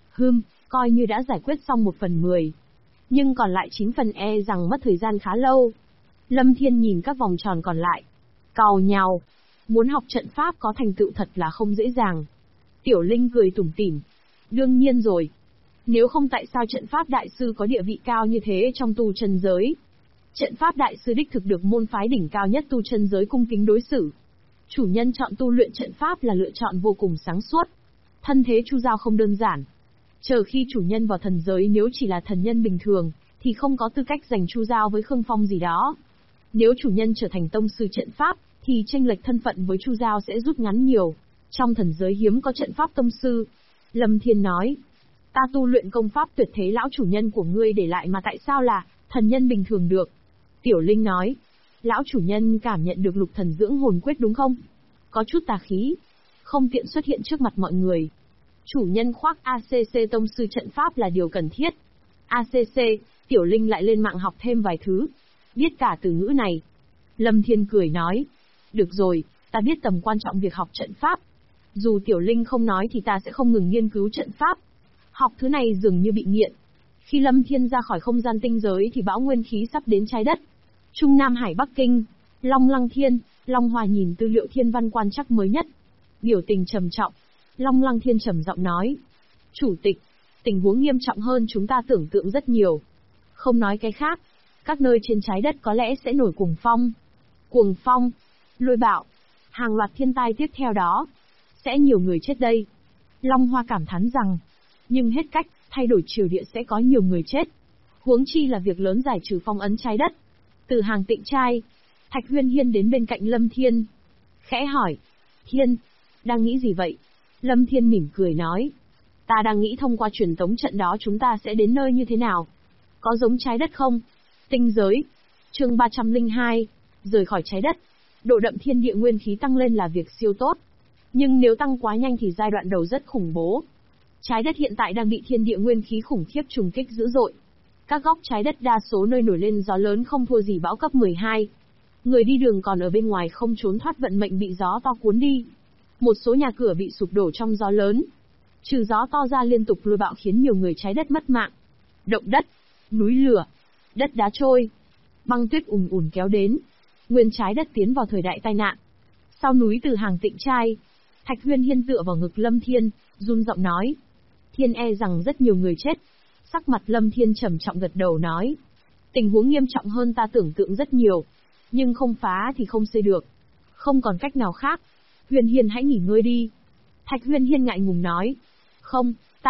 Coi như đã giải quyết xong 1/10. Nhưng còn lại 9 phần e rằng mất thời gian khá lâu. Lâm Thiên nhìn các vòng tròn còn lại. Cau nhàu. Muốn học trận pháp có thành tựu thật là không dễ dàng. Tiểu Linh cười tủm tỉm. Đương nhiên rồi. Nếu không tại sao trận pháp đại sư có địa vị cao như thế trong tu chân giới. Trận pháp đại sư đích thực được môn phái đỉnh cao nhất tu chân giới cung kính đối xử. Chủ nhân chọn tu luyện trận pháp là lựa chọn vô cùng sáng suốt. Thân thế Chu Giao không đơn giản. Chờ khi chủ nhân vào thần giới nếu chỉ là thần nhân bình thường, thì không có tư cách giành Chu Giao với Khương Phong gì đó. Nếu chủ nhân trở thành tông sư trận pháp, thì chênh lệch thân phận với Chu Giao sẽ rút ngắn nhiều. Trong thần giới hiếm có trận pháp tông sư. Lâm Thiên nói. Ta tu luyện công pháp tuyệt thế lão chủ nhân của ngươi để lại mà tại sao là thần nhân bình thường được? Tiểu Linh nói. Lão chủ nhân cảm nhận được lục thần dưỡng hồn quyết đúng không? Có chút tà khí. Không tiện xuất hiện trước mặt mọi người. Chủ nhân khoác ACC tông sư trận pháp là điều cần thiết. ACC, Tiểu Linh lại lên mạng học thêm vài thứ. Biết cả từ ngữ này. Lâm Thiên cười nói. Được rồi, ta biết tầm quan trọng việc học trận pháp. Dù Tiểu Linh không nói thì ta sẽ không ngừng nghiên cứu trận pháp. Học thứ này dường như bị nghiện. Khi Lâm Thiên ra khỏi không gian tinh giới thì bão nguyên khí sắp đến trái đất. Trung Nam Hải Bắc Kinh, Long Lăng Thiên, Long Hòa nhìn tư liệu thiên văn quan trắc mới nhất. Biểu tình trầm trọng. Long Lăng Thiên trầm giọng nói. Chủ tịch, tình huống nghiêm trọng hơn chúng ta tưởng tượng rất nhiều. Không nói cái khác, các nơi trên trái đất có lẽ sẽ nổi cuồng phong. Cuồng phong, lôi bạo, hàng loạt thiên tai tiếp theo đó. Sẽ nhiều người chết đây. Long Hoa cảm thán rằng, nhưng hết cách, thay đổi triều địa sẽ có nhiều người chết. Huống chi là việc lớn giải trừ phong ấn trái đất. Từ hàng Tịnh trai, Thạch Huyên Hiên đến bên cạnh Lâm Thiên. Khẽ hỏi, Thiên, đang nghĩ gì vậy? Lâm Thiên mỉm cười nói, ta đang nghĩ thông qua truyền tống trận đó chúng ta sẽ đến nơi như thế nào? Có giống trái đất không? Tinh giới. Chương 302, rời khỏi trái đất. Độ đậm thiên địa nguyên khí tăng lên là việc siêu tốt. Nhưng nếu tăng quá nhanh thì giai đoạn đầu rất khủng bố. Trái đất hiện tại đang bị thiên địa nguyên khí khủng khiếp trùng kích dữ dội. Các góc trái đất đa số nơi nổi lên gió lớn không thua gì bão cấp 12. Người đi đường còn ở bên ngoài không trốn thoát vận mệnh bị gió to cuốn đi. Một số nhà cửa bị sụp đổ trong gió lớn. Trừ gió to ra liên tục lôi bạo khiến nhiều người trái đất mất mạng. Động đất, núi lửa, đất đá trôi, băng tuyết ùn ùn kéo đến. Nguyên trái đất tiến vào thời đại tai nạn. Sau núi từ hàng Tịnh trai, Thạch Huyên Hiên tựa vào ngực Lâm Thiên, run giọng nói. Thiên e rằng rất nhiều người chết. Sắc mặt Lâm Thiên trầm trọng gật đầu nói. Tình huống nghiêm trọng hơn ta tưởng tượng rất nhiều. Nhưng không phá thì không xây được. Không còn cách nào khác. Huyên Hiên hãy nghỉ ngơi đi. Thạch Huyên Hiên ngại ngùng nói. Không,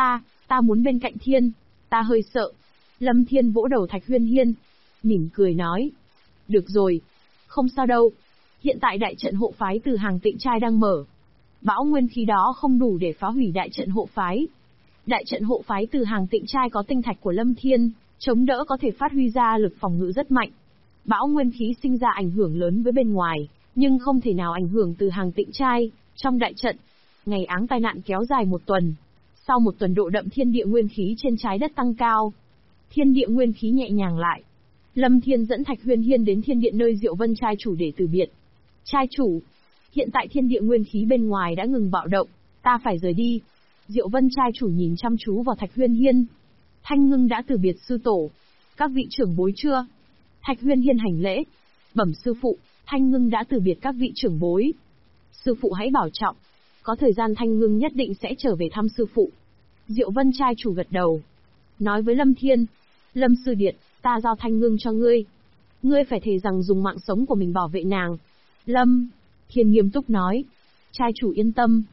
ta muốn bên cạnh Thiên. Ta hơi sợ. Lâm Thiên vỗ đầu Thạch Huyên Hiên. Mỉm cười nói. Được rồi. Không sao đâu. Hiện tại đại trận hộ phái từ hàng Tịnh trai đang mở. Bão nguyên khí đó không đủ để phá hủy đại trận hộ phái. Đại trận hộ phái từ hàng Tịnh trai có tinh thạch của Lâm Thiên, chống đỡ có thể phát huy ra lực phòng ngự rất mạnh. Bão nguyên khí sinh ra ảnh hưởng lớn với bên ngoài, nhưng không thể nào ảnh hưởng từ hàng Tịnh trai. Trong đại trận, ngày áng tai nạn kéo dài 1 tuần. Sau 1 tuần độ đậm thiên địa nguyên khí trên trái đất tăng cao. Thiên địa nguyên khí nhẹ nhàng lại. Lâm Thiên dẫn Thạch Huyên Hiên đến thiên điện nơi Diệu Vân trai chủ để từ biệt. Trai chủ, hiện tại thiên địa nguyên khí bên ngoài đã ngừng bạo động, ta phải rời đi. Diệu Vân trai chủ nhìn chăm chú vào Thạch Huyên Hiên. Thanh Ngưng đã từ biệt sư tổ. Các vị trưởng bối chưa? Thạch Huyên Hiên hành lễ. Bẩm sư phụ, Thanh Ngưng đã từ biệt các vị trưởng bối. Sư phụ hãy bảo trọng. Có thời gian Thanh Ngưng nhất định sẽ trở về thăm sư phụ. Diệu Vân trai chủ gật đầu. Nói với Lâm Thiên. Lâm sư điệt, ta giao Thanh Ngưng cho ngươi. Ngươi phải thề rằng dùng mạng sống của mình bảo vệ nàng. Lâm Thiên nghiêm túc nói. Trai chủ yên tâm.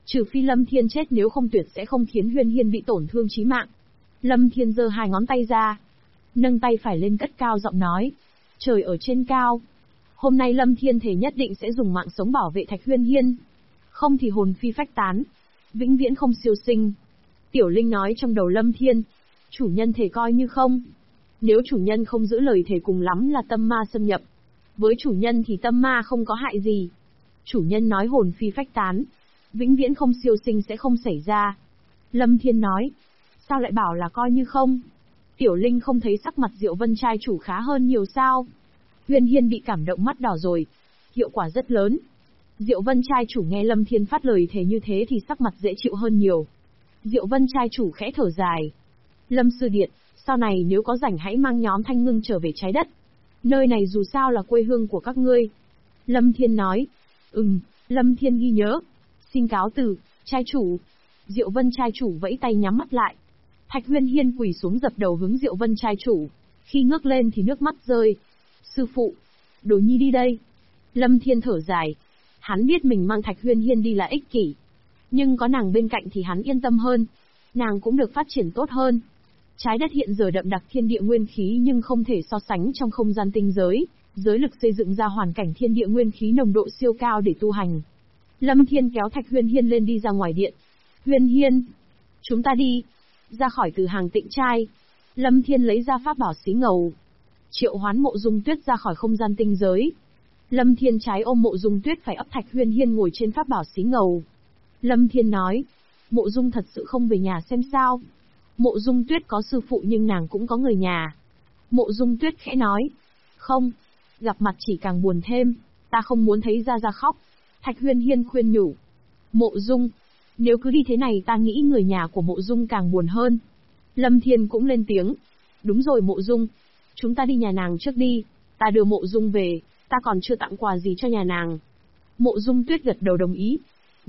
Trừ phi Lâm Thiên chết, nếu không tuyệt sẽ không khiến Huyên Hiên bị tổn thương chí mạng. Lâm Thiên giơ hai ngón tay ra, nâng tay phải lên cất cao giọng nói. Trời ở trên cao. Hôm nay Lâm Thiên thề nhất định sẽ dùng mạng sống bảo vệ Thạch Huyên Hiên. Không thì hồn phi phách tán, vĩnh viễn không siêu sinh. Tiểu Linh nói trong đầu Lâm Thiên. Chủ nhân thề coi như không. Nếu chủ nhân không giữ lời thề cùng lắm là tâm ma xâm nhập. Với chủ nhân thì tâm ma không có hại gì. Chủ nhân nói hồn phi phách tán, vĩnh viễn không siêu sinh sẽ không xảy ra. Lâm Thiên nói. Sao lại bảo là coi như không? Tiểu Linh không thấy sắc mặt Diệu Vân trai chủ khá hơn nhiều sao? Huyên Hiên bị cảm động mắt đỏ rồi. Hiệu quả rất lớn. Diệu Vân trai chủ nghe Lâm Thiên phát lời thề như thế thì sắc mặt dễ chịu hơn nhiều. Diệu Vân trai chủ khẽ thở dài. Lâm sư điệt, sau này nếu có rảnh hãy mang nhóm Thanh Ngưng trở về trái đất. Nơi này dù sao là quê hương của các ngươi. Lâm Thiên nói. Lâm Thiên ghi nhớ. Xin cáo từ, trai chủ. Diệu Vân trai chủ vẫy tay nhắm mắt lại. Thạch Huyên Hiên quỳ xuống dập đầu hướng Diệu Vân trai chủ. Khi ngước lên thì nước mắt rơi. Sư phụ, Đồ Nhi đi đây. Lâm Thiên thở dài. Hắn biết mình mang Thạch Huyên Hiên đi là ích kỷ. Nhưng có nàng bên cạnh thì hắn yên tâm hơn. Nàng cũng được phát triển tốt hơn. Trái đất hiện giờ đậm đặc thiên địa nguyên khí nhưng không thể so sánh trong không gian tinh giới. Giới lực xây dựng ra hoàn cảnh thiên địa nguyên khí nồng độ siêu cao để tu hành. Lâm Thiên kéo Thạch Huyên Hiên lên đi ra ngoài điện. Huyên Hiên, chúng ta đi. Ra khỏi từ hàng tịnh trai. Lâm Thiên lấy ra pháp bảo xí ngầu. Triệu hoán Mộ Dung Tuyết ra khỏi không gian tinh giới. Lâm Thiên trái ôm Mộ Dung Tuyết, phải ấp Thạch Huyên Hiên ngồi trên pháp bảo xí ngầu. Lâm Thiên nói. Mộ Dung thật sự không về nhà xem sao? Mộ Dung Tuyết có sư phụ nhưng nàng cũng có người nhà. Mộ Dung Tuyết khẽ nói. Không, gặp mặt chỉ càng buồn thêm, ta không muốn thấy Gia Gia khóc. Thạch Huyên Hiên khuyên nhủ. Mộ Dung, nếu cứ đi thế này ta nghĩ người nhà của Mộ Dung càng buồn hơn. Lâm Thiên cũng lên tiếng. Đúng rồi Mộ Dung, chúng ta đi nhà nàng trước đi, ta đưa Mộ Dung về, ta còn chưa tặng quà gì cho nhà nàng. Mộ Dung Tuyết gật đầu đồng ý.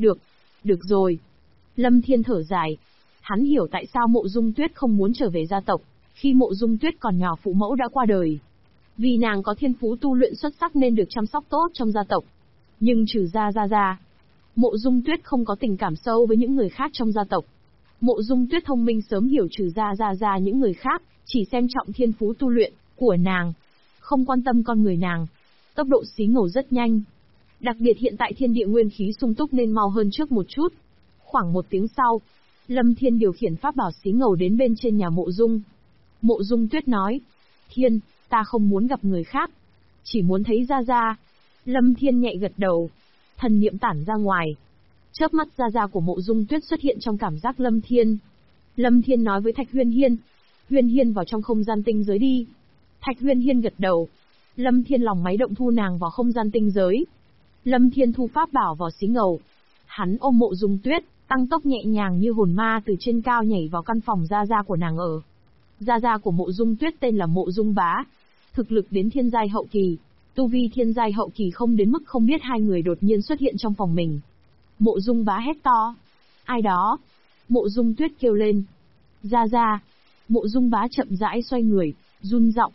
Được rồi. Lâm Thiên thở dài. Hắn hiểu tại sao Mộ Dung Tuyết không muốn trở về gia tộc, khi Mộ Dung Tuyết còn nhỏ phụ mẫu đã qua đời. Vì nàng có thiên phú tu luyện xuất sắc nên được chăm sóc tốt trong gia tộc. Nhưng trừ ra, Mộ Dung Tuyết không có tình cảm sâu với những người khác trong gia tộc. Mộ Dung Tuyết thông minh sớm hiểu trừ ra những người khác, chỉ xem trọng thiên phú tu luyện của nàng, không quan tâm con người nàng. Tốc độ xí ngầu rất nhanh. Đặc biệt hiện tại thiên địa nguyên khí sung túc nên mau hơn trước một chút. Khoảng 1 tiếng sau, Lâm Thiên điều khiển pháp bảo xí ngầu đến bên trên nhà Mộ Dung. Mộ Dung Tuyết nói. Thiên, ta không muốn gặp người khác, chỉ muốn thấy Gia Gia. Lâm Thiên nhẹ gật đầu. Thần niệm tản ra ngoài. Chớp mắt Gia Gia của Mộ Dung Tuyết xuất hiện trong cảm giác Lâm Thiên. Lâm Thiên nói với Thạch Huyên Hiên. Huyên Hiên vào trong không gian tinh giới đi. Thạch Huyên Hiên gật đầu. Lâm Thiên lòng máy động thu nàng vào không gian tinh giới. Lâm Thiên thu pháp bảo vào xí ngầu. Hắn ôm Mộ Dung Tuyết, tăng tốc nhẹ nhàng như hồn ma từ trên cao nhảy vào căn phòng Gia Gia của nàng ở. Gia Gia của Mộ Dung Tuyết tên là Mộ Dung Bá. Thực lực đến thiên giai hậu kỳ. Tu vi thiên giai hậu kỳ không đến mức không biết hai người đột nhiên xuất hiện trong phòng mình. Mộ Dung Bá hét to. Ai đó? Mộ Dung Tuyết kêu lên. Gia Gia. Mộ Dung Bá chậm rãi xoay người, run giọng.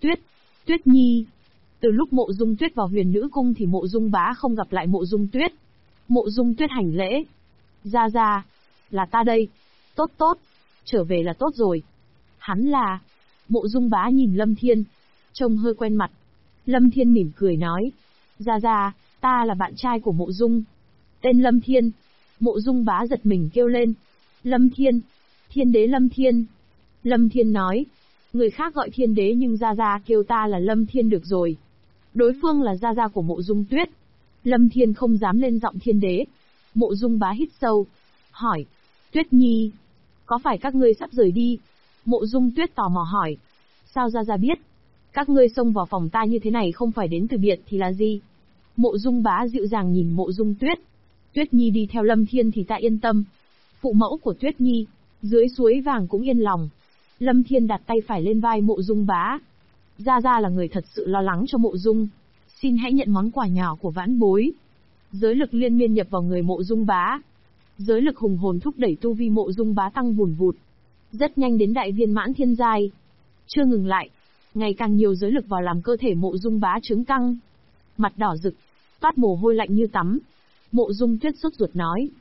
Tuyết Nhi. Từ lúc Mộ Dung Tuyết vào Huyền Nữ Cung thì Mộ Dung Bá không gặp lại Mộ Dung Tuyết. Mộ Dung Tuyết hành lễ. Gia Gia. Là ta đây. Tốt. Trở về là tốt rồi. Hắn là... Mộ Dung Bá nhìn Lâm Thiên. Trông hơi quen mặt. Lâm Thiên mỉm cười nói. Gia Gia, ta là bạn trai của Mộ Dung. Tên Lâm Thiên. Mộ Dung Bá giật mình kêu lên. Lâm Thiên. Thiên đế Lâm Thiên. Lâm Thiên nói. Người khác gọi Thiên đế nhưng Gia Gia kêu ta là Lâm Thiên được rồi. Đối phương là Gia Gia của Mộ Dung Tuyết. Lâm Thiên không dám lên giọng Thiên đế. Mộ Dung Bá hít sâu. Hỏi. Tuyết Nhi. Có phải các ngươi sắp rời đi? Mộ Dung Tuyết tò mò hỏi. Sao Gia Gia biết? Các ngươi xông vào phòng ta như thế này không phải đến từ biệt thì là gì? Mộ Dung Bá dịu dàng nhìn Mộ Dung Tuyết. Tuyết Nhi đi theo Lâm Thiên thì ta yên tâm. Phụ mẫu của Tuyết Nhi, dưới suối vàng cũng yên lòng. Lâm Thiên đặt tay phải lên vai Mộ Dung Bá. Gia Gia là người thật sự lo lắng cho Mộ Dung. Xin hãy nhận món quà nhỏ của vãn bối. Giới lực liên miên nhập vào người Mộ Dung Bá. Giới lực hùng hồn thúc đẩy tu vi Mộ Dung Bá tăng vùn vụt. Rất nhanh đến đại viên mãn thiên giai. Chưa ngừng lại. Ngày càng nhiều giới lực vào làm cơ thể Mộ Dung Bá trướng căng. Mặt đỏ rực, toát mồ hôi lạnh như tắm. Mộ Dung Tuyết sốt ruột nói.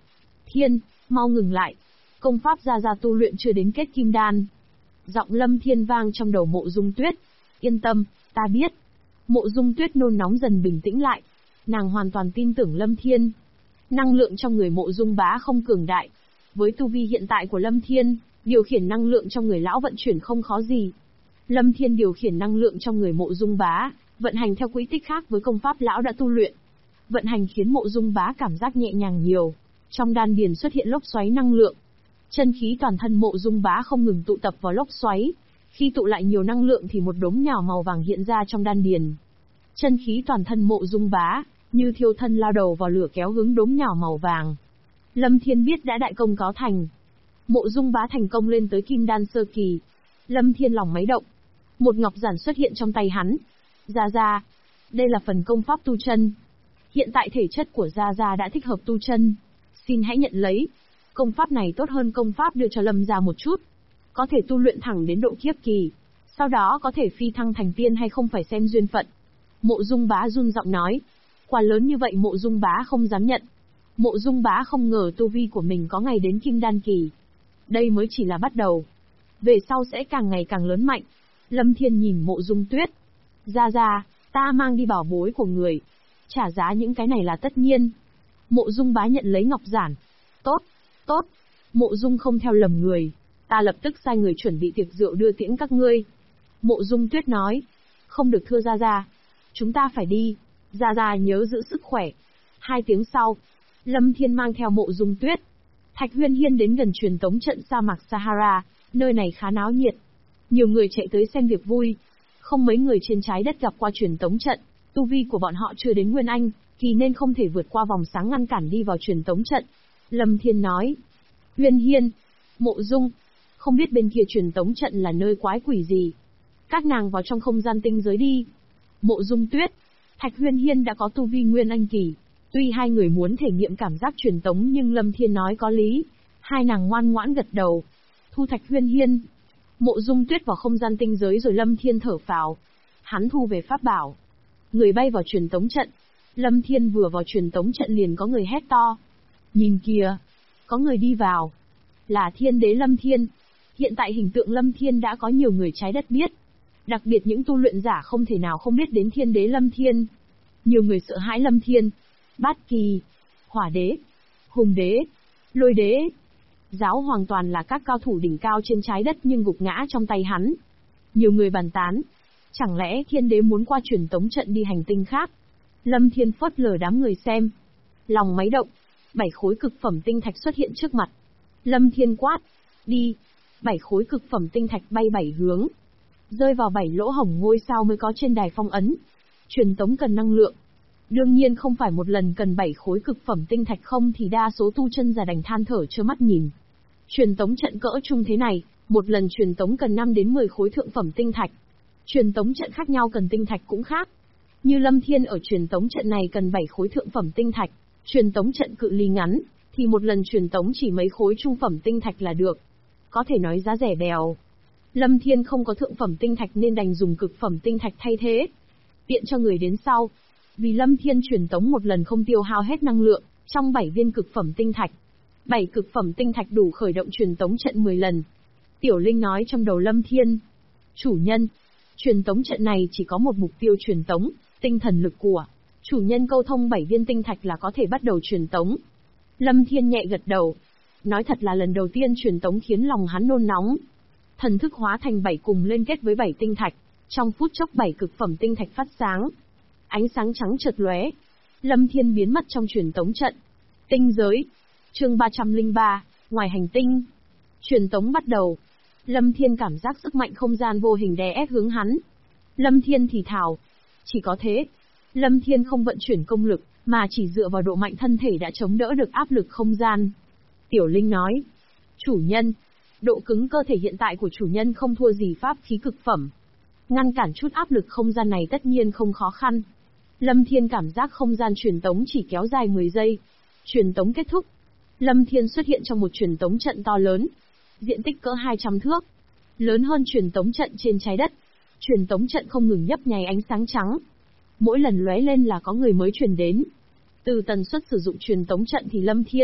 Thiên, mau ngừng lại. Công pháp Gia Gia tu luyện chưa đến kết kim đan. Giọng Lâm Thiên vang trong đầu Mộ Dung Tuyết. Yên tâm, ta biết. Mộ Dung Tuyết nôn nóng dần bình tĩnh lại. Nàng hoàn toàn tin tưởng Lâm Thiên. Năng lượng trong người Mộ Dung Bá không cường đại. Với tu vi hiện tại của Lâm Thiên, điều khiển năng lượng trong người lão vận chuyển không khó gì. Lâm Thiên điều khiển năng lượng trong người Mộ Dung Bá, vận hành theo quỹ tích khác với công pháp lão đã tu luyện. Vận hành khiến Mộ Dung Bá cảm giác nhẹ nhàng nhiều. Trong đan điền xuất hiện lốc xoáy năng lượng. Chân khí toàn thân Mộ Dung Bá không ngừng tụ tập vào lốc xoáy. Khi tụ lại nhiều năng lượng thì một đốm nhỏ màu vàng hiện ra trong đan điền. Chân khí toàn thân Mộ Dung Bá như thiêu thân lao đầu vào lửa kéo hướng đốm nhỏ màu vàng. Lâm Thiên biết đã đại công có thành. Mộ Dung Bá thành công lên tới kim đan sơ kỳ. Lâm Thiên lòng máy động. Một ngọc giản xuất hiện trong tay hắn. Gia Gia, đây là phần công pháp tu chân. Hiện tại thể chất của Gia Gia đã thích hợp tu chân. Xin hãy nhận lấy. Công pháp này tốt hơn công pháp đưa cho Lâm gia một chút. Có thể tu luyện thẳng đến độ kiếp kỳ. Sau đó có thể phi thăng thành tiên hay không phải xem duyên phận. Mộ Dung Bá run giọng nói. Quà lớn như vậy Mộ Dung Bá không dám nhận. Mộ Dung Bá không ngờ tu vi của mình có ngày đến kim đan kỳ. Đây mới chỉ là bắt đầu. Về sau sẽ càng ngày càng lớn mạnh. Lâm Thiên nhìn Mộ Dung Tuyết. Gia Gia, ta mang đi bảo bối của người. Trả giá những cái này là tất nhiên. Mộ Dung Bá nhận lấy ngọc giản. Tốt, tốt. Mộ Dung không theo lầm người. Ta lập tức sai người chuẩn bị tiệc rượu đưa tiễn các ngươi. Mộ Dung Tuyết nói. Không được thưa Gia Gia. Chúng ta phải đi. Gia Gia nhớ giữ sức khỏe. 2 tiếng sau, Lâm Thiên mang theo Mộ Dung Tuyết. Thạch Huyên Hiên đến gần truyền tống trận sa mạc Sahara, nơi này khá náo nhiệt. Nhiều người chạy tới xem việc vui. Không mấy người trên trái đất gặp qua truyền tống trận, tu vi của bọn họ chưa đến Nguyên Anh, kỳ nên không thể vượt qua vòng sáng ngăn cản đi vào truyền tống trận. Lâm Thiên nói. Huyên Hiên, Mộ Dung, không biết bên kia truyền tống trận là nơi quái quỷ gì. Các nàng vào trong không gian tinh giới đi. Mộ Dung Tuyết, Thạch Huyên Hiên đã có tu vi Nguyên Anh kỳ. Tuy hai người muốn thể nghiệm cảm giác truyền tống nhưng Lâm Thiên nói có lý. Hai nàng ngoan ngoãn gật đầu. Thu Thạch Huyên Hiên. Mộ Dung Tuyết vào không gian tinh giới rồi Lâm Thiên thở phào. Hắn thu về pháp bảo. Người bay vào truyền tống trận. Lâm Thiên vừa vào truyền tống trận liền có người hét to. Nhìn kìa, có người đi vào. Là Thiên Đế Lâm Thiên. Hiện tại hình tượng Lâm Thiên đã có nhiều người trái đất biết. Đặc biệt những tu luyện giả không thể nào không biết đến Thiên Đế Lâm Thiên. Nhiều người sợ hãi Lâm Thiên. Bát Kỳ, Hỏa Đế, Hùng Đế, Lôi Đế. Giáo Hoàng toàn là các cao thủ đỉnh cao trên trái đất nhưng gục ngã trong tay hắn. Nhiều người bàn tán. Chẳng lẽ Thiên Đế muốn qua truyền tống trận đi hành tinh khác? Lâm Thiên phớt lờ đám người xem. Lòng máy động. 7 khối cực phẩm tinh thạch xuất hiện trước mặt. Lâm Thiên quát. Đi. 7 khối cực phẩm tinh thạch bay 7 hướng. Rơi vào 7 lỗ hổng ngôi sao mới có trên đài phong ấn. Truyền tống cần năng lượng. Đương nhiên không phải một lần cần 7 khối cực phẩm tinh thạch không thì đa số tu chân giả đành than thở trơ mắt nhìn. Truyền tống trận cỡ trung thế này, một lần truyền tống cần 5 đến 10 khối thượng phẩm tinh thạch. Truyền tống trận khác nhau cần tinh thạch cũng khác. Như Lâm Thiên ở truyền tống trận này cần 7 khối thượng phẩm tinh thạch. Truyền tống trận cự ly ngắn, thì một lần truyền tống chỉ mấy khối trung phẩm tinh thạch là được. Có thể nói giá rẻ bèo. Lâm Thiên không có thượng phẩm tinh thạch nên đành dùng cực phẩm tinh thạch thay thế. Tiện cho người đến sau. Vì Lâm Thiên truyền tống một lần không tiêu hao hết năng lượng, trong 7 viên cực phẩm tinh thạch. 7 cực phẩm tinh thạch đủ khởi động truyền tống trận 10 lần. Tiểu Linh nói trong đầu Lâm Thiên. Chủ nhân, truyền tống trận này chỉ có một mục tiêu truyền tống, tinh thần lực của chủ nhân câu thông 7 viên tinh thạch là có thể bắt đầu truyền tống. Lâm Thiên nhẹ gật đầu. Nói thật là lần đầu tiên truyền tống khiến lòng hắn nôn nóng. Thần thức hóa thành 7 cùng liên kết với 7 tinh thạch. Trong phút chốc 7 cực phẩm tinh thạch phát sáng. Ánh sáng trắng chợt lóe. Lâm Thiên biến mất trong truyền tống trận. Tinh giới. Chương 303, ngoài hành tinh. Truyền tống bắt đầu. Lâm Thiên cảm giác sức mạnh không gian vô hình đè ép hướng hắn. Lâm Thiên thì thào. Chỉ có thế. Lâm Thiên không vận chuyển công lực, mà chỉ dựa vào độ mạnh thân thể đã chống đỡ được áp lực không gian. Tiểu Linh nói. Chủ nhân. Độ cứng cơ thể hiện tại của chủ nhân không thua gì pháp khí cực phẩm. Ngăn cản chút áp lực không gian này tất nhiên không khó khăn. Lâm Thiên cảm giác không gian truyền tống chỉ kéo dài 10 giây. Truyền tống kết thúc. Lâm Thiên xuất hiện trong một truyền tống trận to lớn. Diện tích cỡ 200 thước. Lớn hơn truyền tống trận trên trái đất. Truyền tống trận không ngừng nhấp nháy ánh sáng trắng. Mỗi lần lóe lên là có người mới truyền đến. Từ tần suất sử dụng truyền tống trận thì Lâm Thiên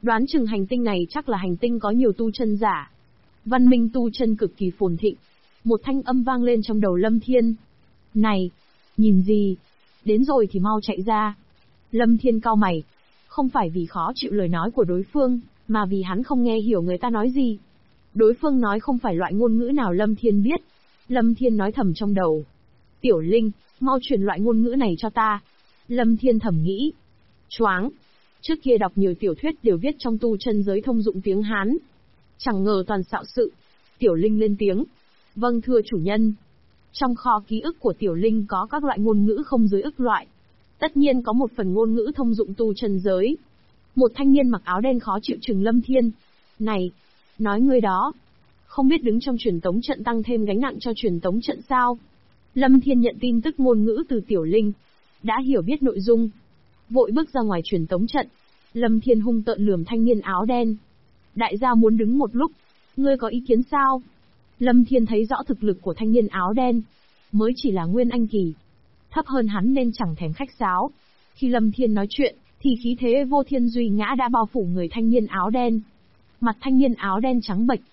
Đoán chừng hành tinh này chắc là hành tinh có nhiều tu chân giả. Văn minh tu chân cực kỳ phồn thịnh. Một thanh âm vang lên trong đầu Lâm Thiên. Này, nhìn gì? Đến rồi thì mau chạy ra. Lâm Thiên cau mày. Không phải vì khó chịu lời nói của đối phương, mà vì hắn không nghe hiểu người ta nói gì. Đối phương nói không phải loại ngôn ngữ nào Lâm Thiên biết. Lâm Thiên nói thầm trong đầu. Tiểu Linh, mau truyền loại ngôn ngữ này cho ta. Lâm Thiên thầm nghĩ. Choáng. Trước kia đọc nhiều tiểu thuyết đều viết trong tu chân giới thông dụng tiếng Hán. Chẳng ngờ toàn xạo sự. Tiểu Linh lên tiếng. Vâng thưa chủ nhân. Trong kho ký ức của Tiểu Linh có các loại ngôn ngữ không dưới ức loại. Tất nhiên có một phần ngôn ngữ thông dụng tu chân giới. Một thanh niên mặc áo đen khó chịu chừng Lâm Thiên. Này, nói ngươi đó. Không biết đứng trong truyền tống trận tăng thêm gánh nặng cho truyền tống trận sao? Lâm Thiên nhận tin tức ngôn ngữ từ Tiểu Linh. Đã hiểu biết nội dung. Vội bước ra ngoài truyền tống trận. Lâm Thiên hung tợn lườm thanh niên áo đen. Đại gia muốn đứng một lúc. Ngươi có ý kiến sao? Lâm Thiên thấy rõ thực lực của thanh niên áo đen. Mới chỉ là Nguyên Anh kỳ. Thấp hơn hắn nên chẳng thèm khách sáo. Khi Lâm Thiên nói chuyện, thì khí thế vô thiên duy ngã đã bao phủ người thanh niên áo đen. Mặt thanh niên áo đen trắng bệch.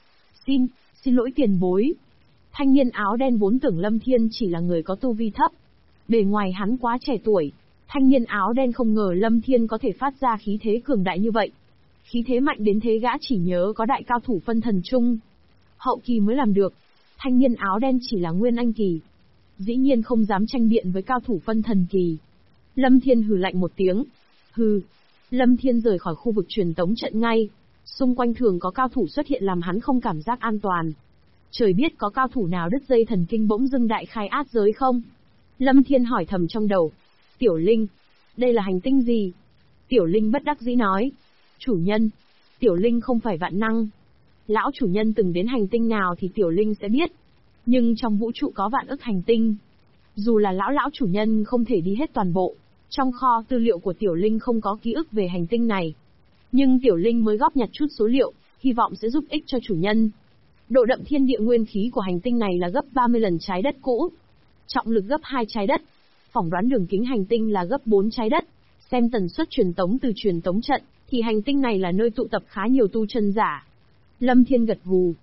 Xin lỗi tiền bối. Thanh niên áo đen vốn tưởng Lâm Thiên chỉ là người có tu vi thấp. Bề ngoài hắn quá trẻ tuổi. Thanh niên áo đen không ngờ Lâm Thiên có thể phát ra khí thế cường đại như vậy. Khí thế mạnh đến thế gã chỉ nhớ có đại cao thủ phân thần chung. Hậu kỳ mới làm được. Thanh niên áo đen chỉ là Nguyên Anh kỳ. Dĩ nhiên không dám tranh biện với cao thủ phân thần kỳ. Lâm Thiên hừ lạnh một tiếng. Hừ. Lâm Thiên rời khỏi khu vực truyền tống trận ngay. Xung quanh thường có cao thủ xuất hiện làm hắn không cảm giác an toàn. Trời biết có cao thủ nào đứt dây thần kinh bỗng dưng đại khai át giới không? Lâm Thiên hỏi thầm trong đầu. Tiểu Linh, đây là hành tinh gì? Tiểu Linh bất đắc dĩ nói. Chủ nhân, Tiểu Linh không phải vạn năng. Lão chủ nhân từng đến hành tinh nào thì Tiểu Linh sẽ biết. Nhưng trong vũ trụ có vạn ức hành tinh. Dù là lão chủ nhân không thể đi hết toàn bộ. Trong kho tư liệu của Tiểu Linh không có ký ức về hành tinh này. Nhưng Tiểu Linh mới góp nhặt chút số liệu, hy vọng sẽ giúp ích cho chủ nhân. Độ đậm thiên địa nguyên khí của hành tinh này là gấp 30 lần trái đất cũ. Trọng lực gấp 2 trái đất. Phỏng đoán đường kính hành tinh là gấp 4 trái đất. Xem tần suất truyền tống từ truyền tống trận, thì hành tinh này là nơi tụ tập khá nhiều tu chân giả. Lâm Thiên gật gù.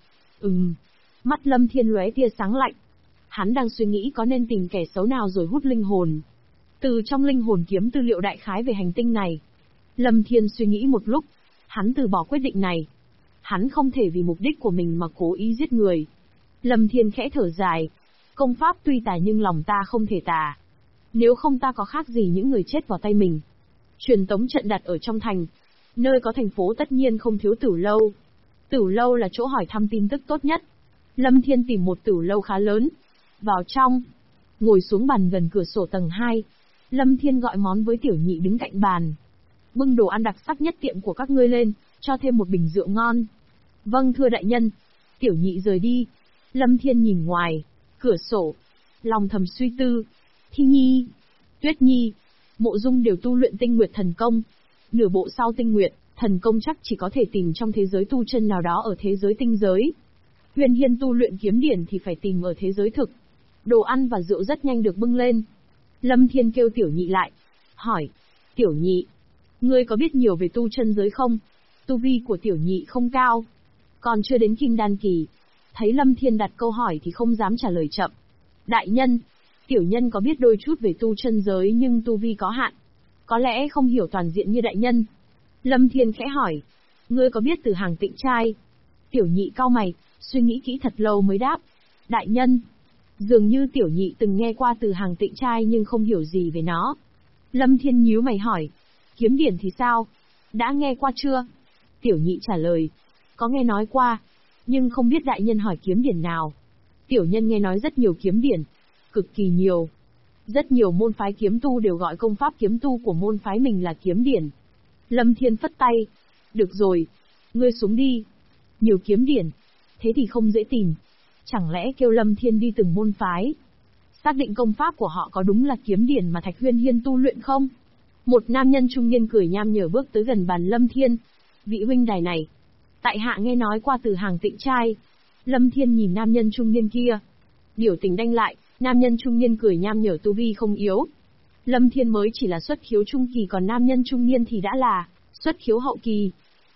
Mắt Lâm Thiên lóe tia sáng lạnh. Hắn đang suy nghĩ có nên tìm kẻ xấu nào rồi hút linh hồn. Từ trong linh hồn kiếm tư liệu đại khái về hành tinh này. Lâm Thiên suy nghĩ một lúc. Hắn từ bỏ quyết định này. Hắn không thể vì mục đích của mình mà cố ý giết người. Lâm Thiên khẽ thở dài. Công pháp tuy tà nhưng lòng ta không thể tà. Nếu không ta có khác gì những người chết vào tay mình. Truyền tống trận đặt ở trong thành. Nơi có thành phố tất nhiên không thiếu tử lâu. Tử lâu là chỗ hỏi thăm tin tức tốt nhất. Lâm Thiên tìm một tử lâu khá lớn. Vào trong. Ngồi xuống bàn gần cửa sổ tầng 2. Lâm Thiên gọi món với Tiểu Nhị đứng cạnh bàn. Bưng đồ ăn đặc sắc nhất tiệm của các ngươi lên, cho thêm một bình rượu ngon. Vâng thưa đại nhân. Tiểu Nhị rời đi. Lâm Thiên nhìn ngoài cửa sổ, lòng thầm suy tư. Thi Nhi, Tuyết Nhi, Mộ Dung đều tu luyện Tinh Nguyệt thần công. Nửa bộ sau Tinh Nguyệt thần công chắc chỉ có thể tìm trong thế giới tu chân nào đó ở thế giới tinh giới. Huyền Hiên tu luyện kiếm điển thì phải tìm ở thế giới thực. Đồ ăn và rượu rất nhanh được bưng lên. Lâm Thiên kêu Tiểu Nhị lại, hỏi: Tiểu Nhị, ngươi có biết nhiều về tu chân giới không? Tu vi của Tiểu Nhị không cao, còn chưa đến kim đan kỳ. Thấy Lâm Thiên đặt câu hỏi thì không dám trả lời chậm. Đại nhân, tiểu nhân có biết đôi chút về tu chân giới nhưng tu vi có hạn. Có lẽ không hiểu toàn diện như đại nhân. Lâm Thiên khẽ hỏi: ngươi có biết Từ Hàng Tịnh Trai? Tiểu Nhị cau mày, suy nghĩ kỹ thật lâu mới đáp: đại nhân. Dường như Tiểu Nhị từng nghe qua Từ Hàng Tịnh Trai nhưng không hiểu gì về nó. Lâm Thiên nhíu mày hỏi: kiếm điển thì sao? Đã nghe qua chưa? Tiểu Nhị trả lời: có nghe nói qua, nhưng không biết đại nhân hỏi kiếm điển nào. Tiểu nhân nghe nói rất nhiều kiếm điển, cực kỳ nhiều. Rất nhiều môn phái kiếm tu đều gọi công pháp kiếm tu của môn phái mình là kiếm điển. Lâm Thiên phất tay: được rồi, ngươi xuống đi. Nhiều kiếm điển, thế thì không dễ tìm. Chẳng lẽ kêu Lâm Thiên đi từng môn phái, xác định công pháp của họ có đúng là kiếm điển mà Thạch Huyên Hiên tu luyện không? Một nam nhân trung niên cười nham nhở bước tới gần bàn Lâm Thiên. Vị huynh đài này, tại hạ nghe nói qua Từ Hàng Tịnh Trai. Lâm Thiên nhìn nam nhân trung niên kia, biểu tình đanh lại. Nam nhân trung niên cười nham nhở tu vi không yếu. Lâm Thiên mới chỉ là xuất khiếu trung kỳ, còn nam nhân trung niên thì đã là xuất khiếu hậu kỳ.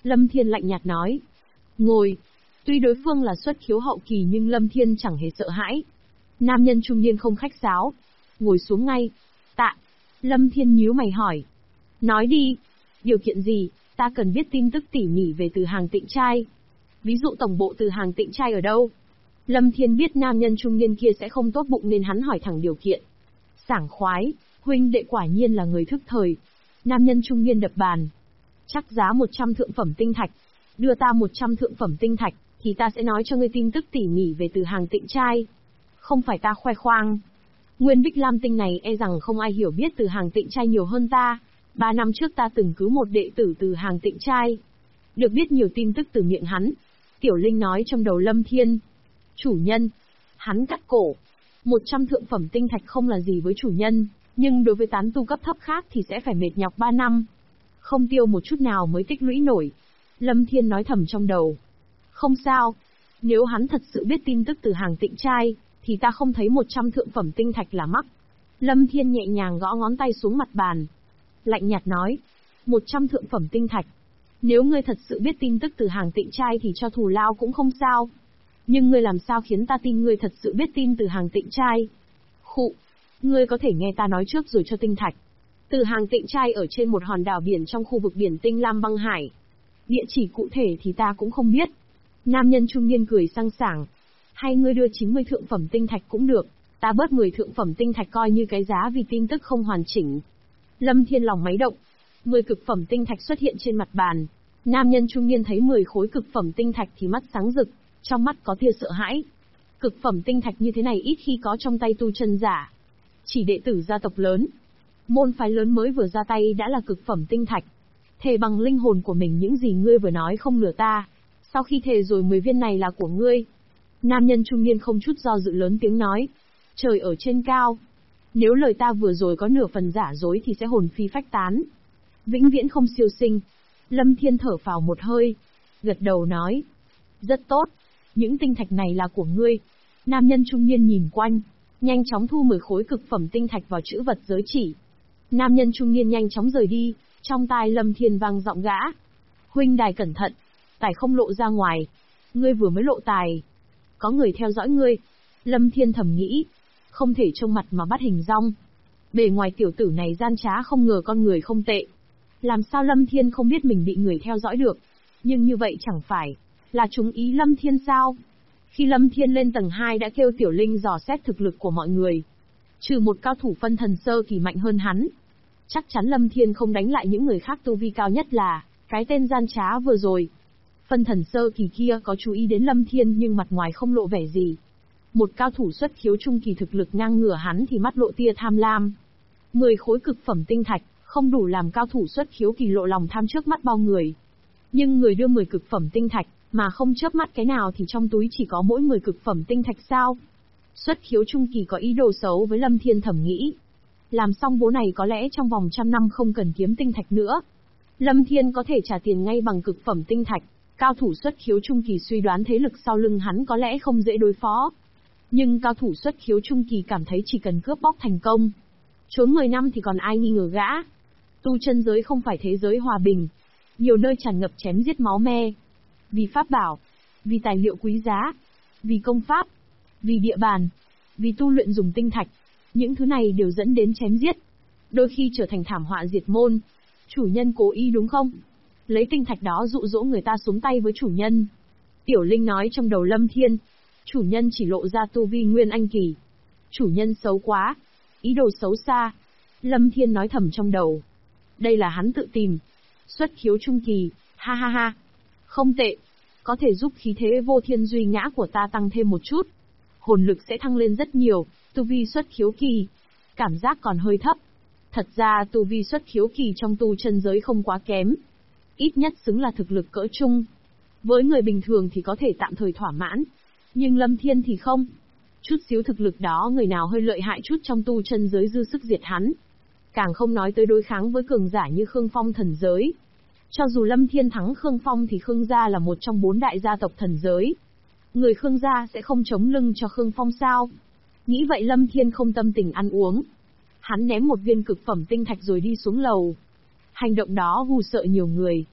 Lâm Thiên lạnh nhạt nói. Ngồi. Tuy đối phương là xuất khiếu hậu kỳ nhưng Lâm Thiên chẳng hề sợ hãi. Nam nhân trung niên không khách sáo. Ngồi xuống ngay. Tạ. Lâm Thiên nhíu mày hỏi. Nói đi. Điều kiện gì? Ta cần biết tin tức tỉ mỉ về Từ Hàng Tịnh Trai. Ví dụ tổng bộ Từ Hàng Tịnh Trai ở đâu? Lâm Thiên biết nam nhân trung niên kia sẽ không tốt bụng nên hắn hỏi thẳng điều kiện. Sảng khoái, huynh đệ quả nhiên là người thức thời. Nam nhân trung niên đập bàn. Chắc giá 100 thượng phẩm tinh thạch. Đưa ta 100 thượng phẩm tinh thạch, thì ta sẽ nói cho ngươi tin tức tỉ mỉ về Từ Hàng Tịnh Trai. Không phải ta khoe khoang. Nguyên Bích Lam Tinh này e rằng không ai hiểu biết Từ Hàng Tịnh Trai nhiều hơn ta. 3 năm trước ta từng cứu một đệ tử Từ Hàng Tịnh Trai. Được biết nhiều tin tức từ miệng hắn. Tiểu Linh nói trong đầu Lâm Thiên. Chủ nhân. Hắn cắt cổ. 100 thượng phẩm tinh thạch không là gì với chủ nhân, nhưng đối với tán tu cấp thấp khác thì sẽ phải mệt nhọc 3 năm. Không tiêu một chút nào mới tích lũy nổi. Lâm Thiên nói thầm trong đầu. Không sao. Nếu hắn thật sự biết tin tức Từ Hàng Tịnh Trai, thì ta không thấy 100 thượng phẩm tinh thạch là mắc. Lâm Thiên nhẹ nhàng gõ ngón tay xuống mặt bàn. Lạnh nhạt nói. 100 thượng phẩm tinh thạch. Nếu ngươi thật sự biết tin tức Từ Hàng Tịnh Trai thì cho thù lao cũng không sao. Nhưng ngươi làm sao khiến ta tin ngươi thật sự biết tin Từ Hàng Tịnh Trai? Khụ. Ngươi có thể nghe ta nói trước rồi cho tinh thạch. Từ Hàng Tịnh Trai ở trên một hòn đảo biển trong khu vực biển Tinh Lam Băng Hải. Địa chỉ cụ thể thì ta cũng không biết. Nam nhân trung niên cười sang sảng. Hay ngươi đưa 90 thượng phẩm tinh thạch cũng được, ta bớt 10 thượng phẩm tinh thạch coi như cái giá vì tin tức không hoàn chỉnh. Lâm Thiên lòng máy động. 10 cực phẩm tinh thạch xuất hiện trên mặt bàn. Nam nhân trung niên thấy 10 khối cực phẩm tinh thạch thì mắt sáng rực, trong mắt có tia sợ hãi. Cực phẩm tinh thạch như thế này ít khi có trong tay tu chân giả. Chỉ đệ tử gia tộc lớn, môn phái lớn mới vừa ra tay đã là cực phẩm tinh thạch. Thề bằng linh hồn của mình những gì ngươi vừa nói không lừa ta. Sau khi thề rồi 10 viên này là của ngươi. Nam nhân trung niên không chút do dự lớn tiếng nói. Trời ở trên cao. Nếu lời ta vừa rồi có nửa phần giả dối thì sẽ hồn phi phách tán. Vĩnh viễn không siêu sinh. Lâm Thiên thở phào một hơi. Gật đầu nói. Rất tốt. Những tinh thạch này là của ngươi. Nam nhân trung niên nhìn quanh. Nhanh chóng thu 10 khối cực phẩm tinh thạch vào trữ vật giới chỉ. Nam nhân trung niên nhanh chóng rời đi. Trong tai Lâm Thiên vang giọng gã. Huynh đài cẩn thận. Tài không lộ ra ngoài. Ngươi vừa mới lộ tài. Có người theo dõi ngươi. Lâm Thiên thầm nghĩ. Không thể trông mặt mà bắt hình dong. Bề ngoài tiểu tử này gian trá không ngờ con người không tệ. Làm sao Lâm Thiên không biết mình bị người theo dõi được. Nhưng như vậy chẳng phải là trúng ý Lâm Thiên sao? Khi Lâm Thiên lên tầng 2 đã kêu Tiểu Linh dò xét thực lực của mọi người. Trừ một cao thủ phân thần sơ kỳ mạnh hơn hắn. Chắc chắn Lâm Thiên không đánh lại những người khác tu vi cao nhất là cái tên gian trá vừa rồi. Phân thần sơ kỳ kia có chú ý đến Lâm Thiên nhưng mặt ngoài không lộ vẻ gì. Một cao thủ xuất khiếu trung kỳ thực lực ngang ngửa hắn thì mắt lộ tia tham lam. 10 khối cực phẩm tinh thạch, không đủ làm cao thủ xuất khiếu kỳ lộ lòng tham trước mắt bao người. Nhưng người đưa 10 cực phẩm tinh thạch, mà không chớp mắt cái nào thì trong túi chỉ có mỗi 10 cực phẩm tinh thạch sao? Xuất khiếu trung kỳ có ý đồ xấu với Lâm Thiên thẩm nghĩ. Làm xong bố này có lẽ trong vòng 100 năm không cần kiếm tinh thạch nữa. Lâm Thiên có thể trả tiền ngay bằng cực phẩm tinh thạch. Cao thủ xuất khiếu trung kỳ suy đoán thế lực sau lưng hắn có lẽ không dễ đối phó. Nhưng cao thủ xuất khiếu trung kỳ cảm thấy chỉ cần cướp bóc thành công. Trốn 10 năm thì còn ai nghi ngờ gã. Tu chân giới không phải thế giới hòa bình. Nhiều nơi tràn ngập chém giết máu me. Vì pháp bảo, vì tài liệu quý giá, vì công pháp, vì địa bàn, vì tu luyện dùng tinh thạch. Những thứ này đều dẫn đến chém giết. Đôi khi trở thành thảm họa diệt môn. Chủ nhân cố ý đúng không? Lấy tinh thạch đó dụ dỗ người ta xuống tay với chủ nhân. Tiểu Linh nói trong đầu Lâm Thiên. Chủ nhân chỉ lộ ra tu vi nguyên anh kỳ. Chủ nhân xấu quá. Ý đồ xấu xa. Lâm Thiên nói thầm trong đầu. Đây là hắn tự tìm. Xuất khiếu trung kỳ, ha ha ha. Không tệ. Có thể giúp khí thế vô thiên duy ngã của ta tăng thêm một chút. Hồn lực sẽ thăng lên rất nhiều. Tu vi xuất khiếu kỳ. Cảm giác còn hơi thấp. Thật ra tu vi xuất khiếu kỳ trong tu chân giới không quá kém. Ít nhất xứng là thực lực cỡ trung. Với người bình thường thì có thể tạm thời thỏa mãn. Nhưng Lâm Thiên thì không. Chút xíu thực lực đó người nào hơi lợi hại chút trong tu chân giới dư sức diệt hắn. Càng không nói tới đối kháng với cường giả như Khương Phong thần giới. Cho dù Lâm Thiên thắng Khương Phong thì Khương gia là một trong 4 đại gia tộc thần giới. Người Khương gia sẽ không chống lưng cho Khương Phong sao? Nghĩ vậy Lâm Thiên không tâm tình ăn uống. Hắn ném một viên cực phẩm tinh thạch rồi đi xuống lầu. Hành động đó hù sợ nhiều người.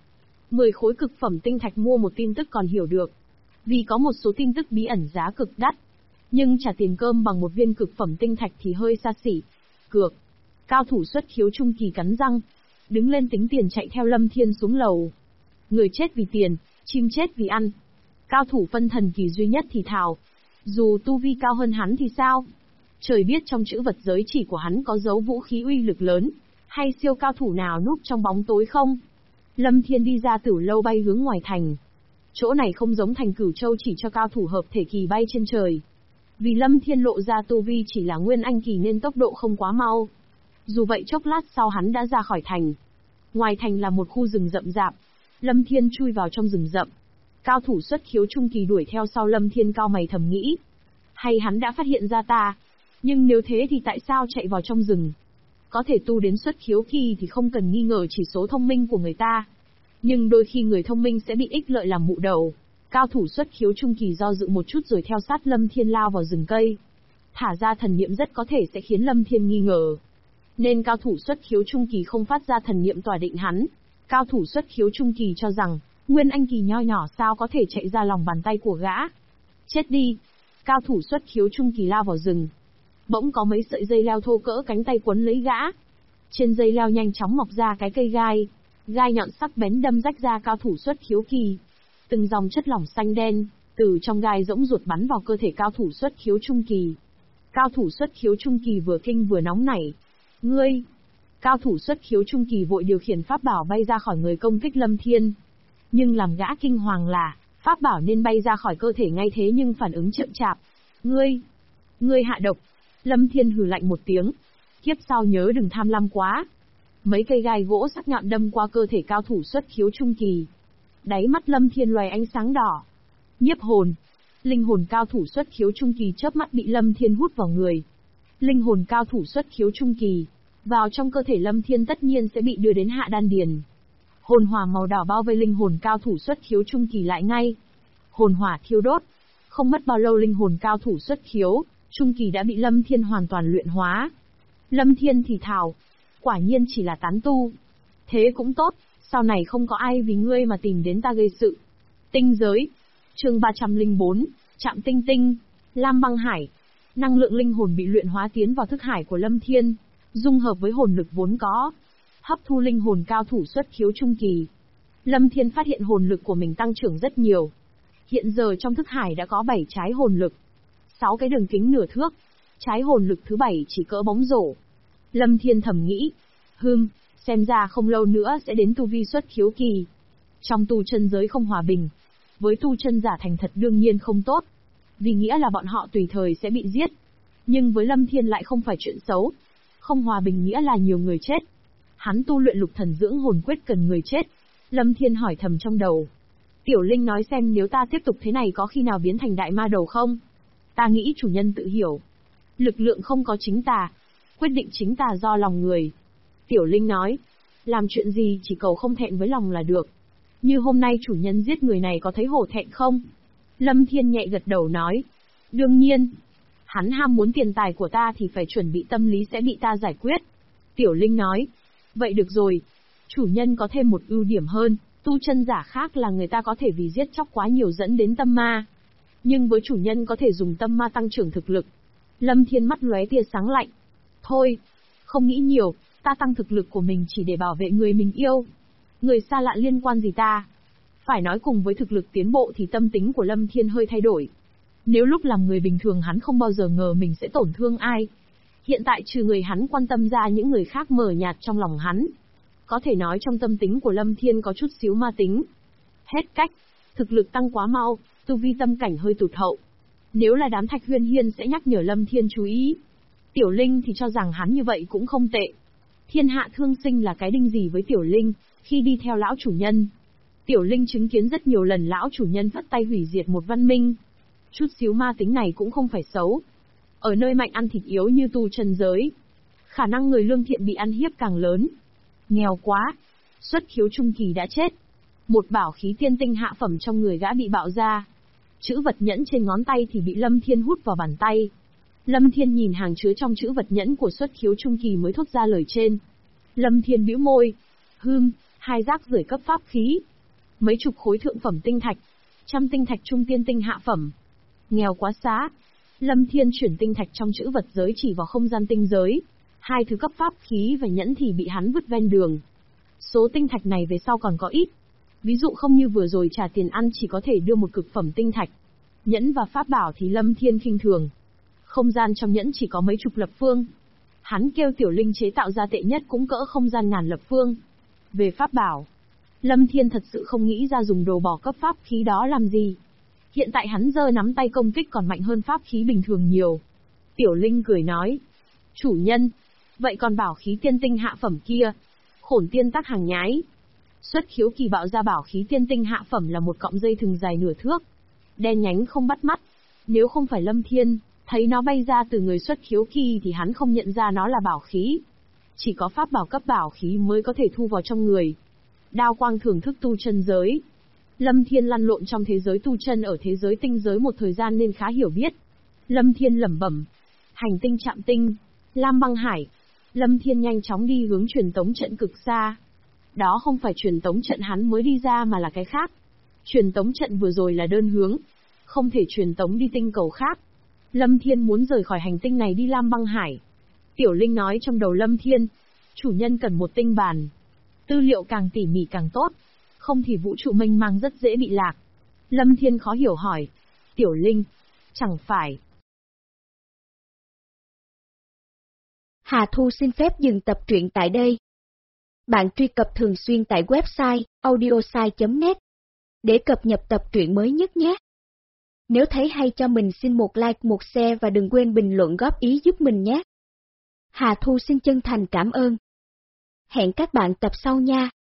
10 khối cực phẩm tinh thạch mua một tin tức còn hiểu được. Vì có một số tin tức bí ẩn giá cực đắt. Nhưng trả tiền cơm bằng một viên cực phẩm tinh thạch thì hơi xa xỉ. Cược. Cao thủ xuất khiếu trung kỳ cắn răng. Đứng lên tính tiền chạy theo Lâm Thiên xuống lầu. Người chết vì tiền, chim chết vì ăn. Cao thủ phân thần kỳ duy nhất thì thào. Dù tu vi cao hơn hắn thì sao? Trời biết trong chữ vật giới chỉ của hắn có dấu vũ khí uy lực lớn, hay siêu cao thủ nào núp trong bóng tối không? Lâm Thiên đi ra Tử Lâu bay hướng ngoài thành. Chỗ này không giống thành Cửu Châu chỉ cho cao thủ hợp thể kỳ bay trên trời. Vì Lâm Thiên lộ ra tu vi chỉ là nguyên anh kỳ nên tốc độ không quá mau. Dù vậy chốc lát sau hắn đã ra khỏi thành. Ngoài thành là một khu rừng rậm rạp. Lâm Thiên chui vào trong rừng rậm. Cao thủ xuất khiếu trung kỳ đuổi theo sau Lâm Thiên cao mày thầm nghĩ. Hay hắn đã phát hiện ra ta? Nhưng nếu thế thì tại sao chạy vào trong rừng? Có thể tu đến xuất khiếu kỳ thì không cần nghi ngờ chỉ số thông minh của người ta. Nhưng đôi khi người thông minh sẽ bị ích lợi làm mụ đầu. Cao thủ xuất khiếu trung kỳ do dự một chút rồi theo sát Lâm Thiên lao vào rừng cây. Thả ra thần niệm rất có thể sẽ khiến Lâm Thiên nghi ngờ. Nên cao thủ xuất khiếu trung kỳ không phát ra thần niệm tỏa định hắn. Cao thủ xuất khiếu trung kỳ cho rằng, nguyên anh kỳ nho nhỏ sao có thể chạy ra lòng bàn tay của gã. Chết đi. Cao thủ xuất khiếu trung kỳ lao vào rừng. Bỗng có mấy sợi dây leo thô cỡ cánh tay quấn lấy gã. Trên dây leo nhanh chóng mọc ra cái cây gai. Gai nhọn sắc bén đâm rách ra cao thủ xuất khiếu kỳ. Từng dòng chất lỏng xanh đen, từ trong gai rỗng ruột bắn vào cơ thể cao thủ xuất khiếu trung kỳ. Cao thủ xuất khiếu trung kỳ vừa kinh vừa nóng nảy. Ngươi! Cao thủ xuất khiếu trung kỳ vội điều khiển pháp bảo bay ra khỏi người công kích Lâm Thiên. Nhưng làm gã kinh hoàng là, pháp bảo nên bay ra khỏi cơ thể ngay thế nhưng phản ứng chậm chạp. Ngươi hạ độc. Lâm Thiên hừ lạnh một tiếng. Kiếp sau nhớ đừng tham lam quá. Mấy cây gai gỗ sắc nhọn đâm qua cơ thể cao thủ xuất khiếu trung kỳ. Đáy mắt Lâm Thiên loài ánh sáng đỏ. Nhiếp hồn. Linh hồn cao thủ xuất khiếu trung kỳ chớp mắt bị Lâm Thiên hút vào người. Linh hồn cao thủ xuất khiếu trung kỳ. Vào trong cơ thể Lâm Thiên tất nhiên sẽ bị đưa đến hạ đan điền. Hồn hỏa màu đỏ bao vây linh hồn cao thủ xuất khiếu trung kỳ lại ngay. Hồn hỏa thiêu đốt. Không mất bao lâu linh hồn cao thủ xuất khiếu trung kỳ đã bị Lâm Thiên hoàn toàn luyện hóa. Lâm Thiên thì thào. Quả nhiên chỉ là tán tu. Thế cũng tốt, sau này không có ai vì ngươi mà tìm đến ta gây sự. Tinh giới. Chương 304, Trạm Tinh Tinh. Lam Băng Hải. Năng lượng linh hồn bị luyện hóa tiến vào thức hải của Lâm Thiên, dung hợp với hồn lực vốn có. Hấp thu linh hồn cao thủ xuất khiếu trung kỳ. Lâm Thiên phát hiện hồn lực của mình tăng trưởng rất nhiều. Hiện giờ trong thức hải đã có 7 trái hồn lực. 6 cái đường kính nửa thước. Trái hồn lực thứ 7 chỉ cỡ bóng rổ. Lâm Thiên thầm nghĩ. Xem ra không lâu nữa sẽ đến tu vi xuất khiếu kỳ. Trong tu chân giới không hòa bình. Với tu chân giả thành thật đương nhiên không tốt. Vì nghĩa là bọn họ tùy thời sẽ bị giết. Nhưng với Lâm Thiên lại không phải chuyện xấu. Không hòa bình nghĩa là nhiều người chết. Hắn tu luyện lục thần dưỡng hồn quyết cần người chết. Lâm Thiên hỏi thầm trong đầu. Tiểu Linh nói xem nếu ta tiếp tục thế này có khi nào biến thành đại ma đầu không? Ta nghĩ chủ nhân tự hiểu. Lực lượng không có chính tà. Quyết định chính tà do lòng người. Tiểu Linh nói. Làm chuyện gì chỉ cầu không thẹn với lòng là được. Như hôm nay chủ nhân giết người này có thấy hổ thẹn không? Lâm Thiên nhẹ gật đầu nói. Đương nhiên. Hắn ham muốn tiền tài của ta thì phải chuẩn bị tâm lý sẽ bị ta giải quyết. Tiểu Linh nói. Vậy được rồi. Chủ nhân có thêm một ưu điểm hơn. Tu chân giả khác là người ta có thể vì giết chóc quá nhiều dẫn đến tâm ma. Nhưng với chủ nhân có thể dùng tâm ma tăng trưởng thực lực. Lâm Thiên mắt lóe tia sáng lạnh. Thôi. Không nghĩ nhiều. Ta tăng thực lực của mình chỉ để bảo vệ người mình yêu. Người xa lạ liên quan gì ta? Phải nói cùng với thực lực tiến bộ thì tâm tính của Lâm Thiên hơi thay đổi. Nếu lúc làm người bình thường hắn không bao giờ ngờ mình sẽ tổn thương ai. Hiện tại trừ người hắn quan tâm ra những người khác mờ nhạt trong lòng hắn. Có thể nói trong tâm tính của Lâm Thiên có chút xíu ma tính. Hết cách. Thực lực tăng quá mau, tu vi tâm cảnh hơi tụt hậu. Nếu là đám Thạch Huyên Hiên sẽ nhắc nhở Lâm Thiên chú ý. Tiểu Linh thì cho rằng hắn như vậy cũng không tệ. Thiên hạ thương sinh là cái đinh gì với Tiểu Linh, khi đi theo lão chủ nhân. Tiểu Linh chứng kiến rất nhiều lần lão chủ nhân phất tay hủy diệt một văn minh. Chút xíu ma tính này cũng không phải xấu. Ở nơi mạnh ăn thịt yếu như tu chân giới, khả năng người lương thiện bị ăn hiếp càng lớn. Nghèo quá. Xuất khiếu trung kỳ đã chết. Một bảo khí tiên tinh hạ phẩm trong người gã bị bạo ra. Chữ vật nhẫn trên ngón tay thì bị Lâm Thiên hút vào bàn tay. Lâm Thiên nhìn hàng chứa trong chữ vật nhẫn của xuất khiếu trung kỳ mới thốt ra lời trên. Lâm Thiên bĩu môi. Hai rác rưởi cấp pháp khí. mấy chục khối thượng phẩm tinh thạch, trăm tinh thạch trung tiên tinh hạ phẩm. Nghèo quá xá. Lâm Thiên chuyển tinh thạch trong trữ vật giới chỉ vào không gian tinh giới. Hai thứ cấp pháp khí và nhẫn thì bị hắn vứt ven đường. Số tinh thạch này về sau còn có ít. Ví dụ không như vừa rồi trả tiền ăn chỉ có thể đưa một cực phẩm tinh thạch. Nhẫn và pháp bảo thì Lâm Thiên khinh thường. Không gian trong nhẫn chỉ có mấy chục lập phương. Hắn kêu Tiểu Linh chế tạo ra tệ nhất cũng cỡ không gian ngàn lập phương. Về pháp bảo, Lâm Thiên thật sự không nghĩ ra dùng đồ bỏ cấp pháp khí đó làm gì. Hiện tại hắn giơ nắm tay công kích còn mạnh hơn pháp khí bình thường nhiều. Tiểu Linh cười nói. Chủ nhân, vậy còn bảo khí tiên tinh hạ phẩm kia? Khổn tiên tắc hàng nhái. Xuất khiếu kỳ bạo ra bảo khí tiên tinh hạ phẩm là một cọng dây thừng dài nửa thước. Đen nhánh không bắt mắt. Nếu không phải Lâm Thiên thấy nó bay ra từ người xuất khiếu kỳ thì hắn không nhận ra nó là bảo khí. Chỉ có pháp bảo cấp bảo khí mới có thể thu vào trong người. Đao quang thưởng thức tu chân giới. Lâm Thiên lăn lộn trong thế giới tu chân ở thế giới tinh giới một thời gian nên khá hiểu biết. Lâm Thiên lẩm bẩm. Hành tinh chạm tinh. Lam băng hải. Lâm Thiên nhanh chóng đi hướng truyền tống trận cực xa. Đó không phải truyền tống trận hắn mới đi ra mà là cái khác. Truyền tống trận vừa rồi là đơn hướng. Không thể truyền tống đi tinh cầu khác. Lâm Thiên muốn rời khỏi hành tinh này đi Lam băng hải. Tiểu Linh nói trong đầu Lâm Thiên. Chủ nhân cần một tinh bàn. Tư liệu càng tỉ mỉ càng tốt. Không thì vũ trụ mênh mang rất dễ bị lạc. Lâm Thiên khó hiểu hỏi. Tiểu Linh, chẳng phải.
Hà Thu xin phép dừng tập truyện tại đây. Bạn truy cập thường xuyên tại website audiosai.net để cập nhật tập truyện mới nhất nhé. Nếu thấy hay cho mình xin một like, một share và đừng quên bình luận góp ý giúp mình nhé. Hà Thu xin chân thành cảm ơn. Hẹn các bạn tập sau nha.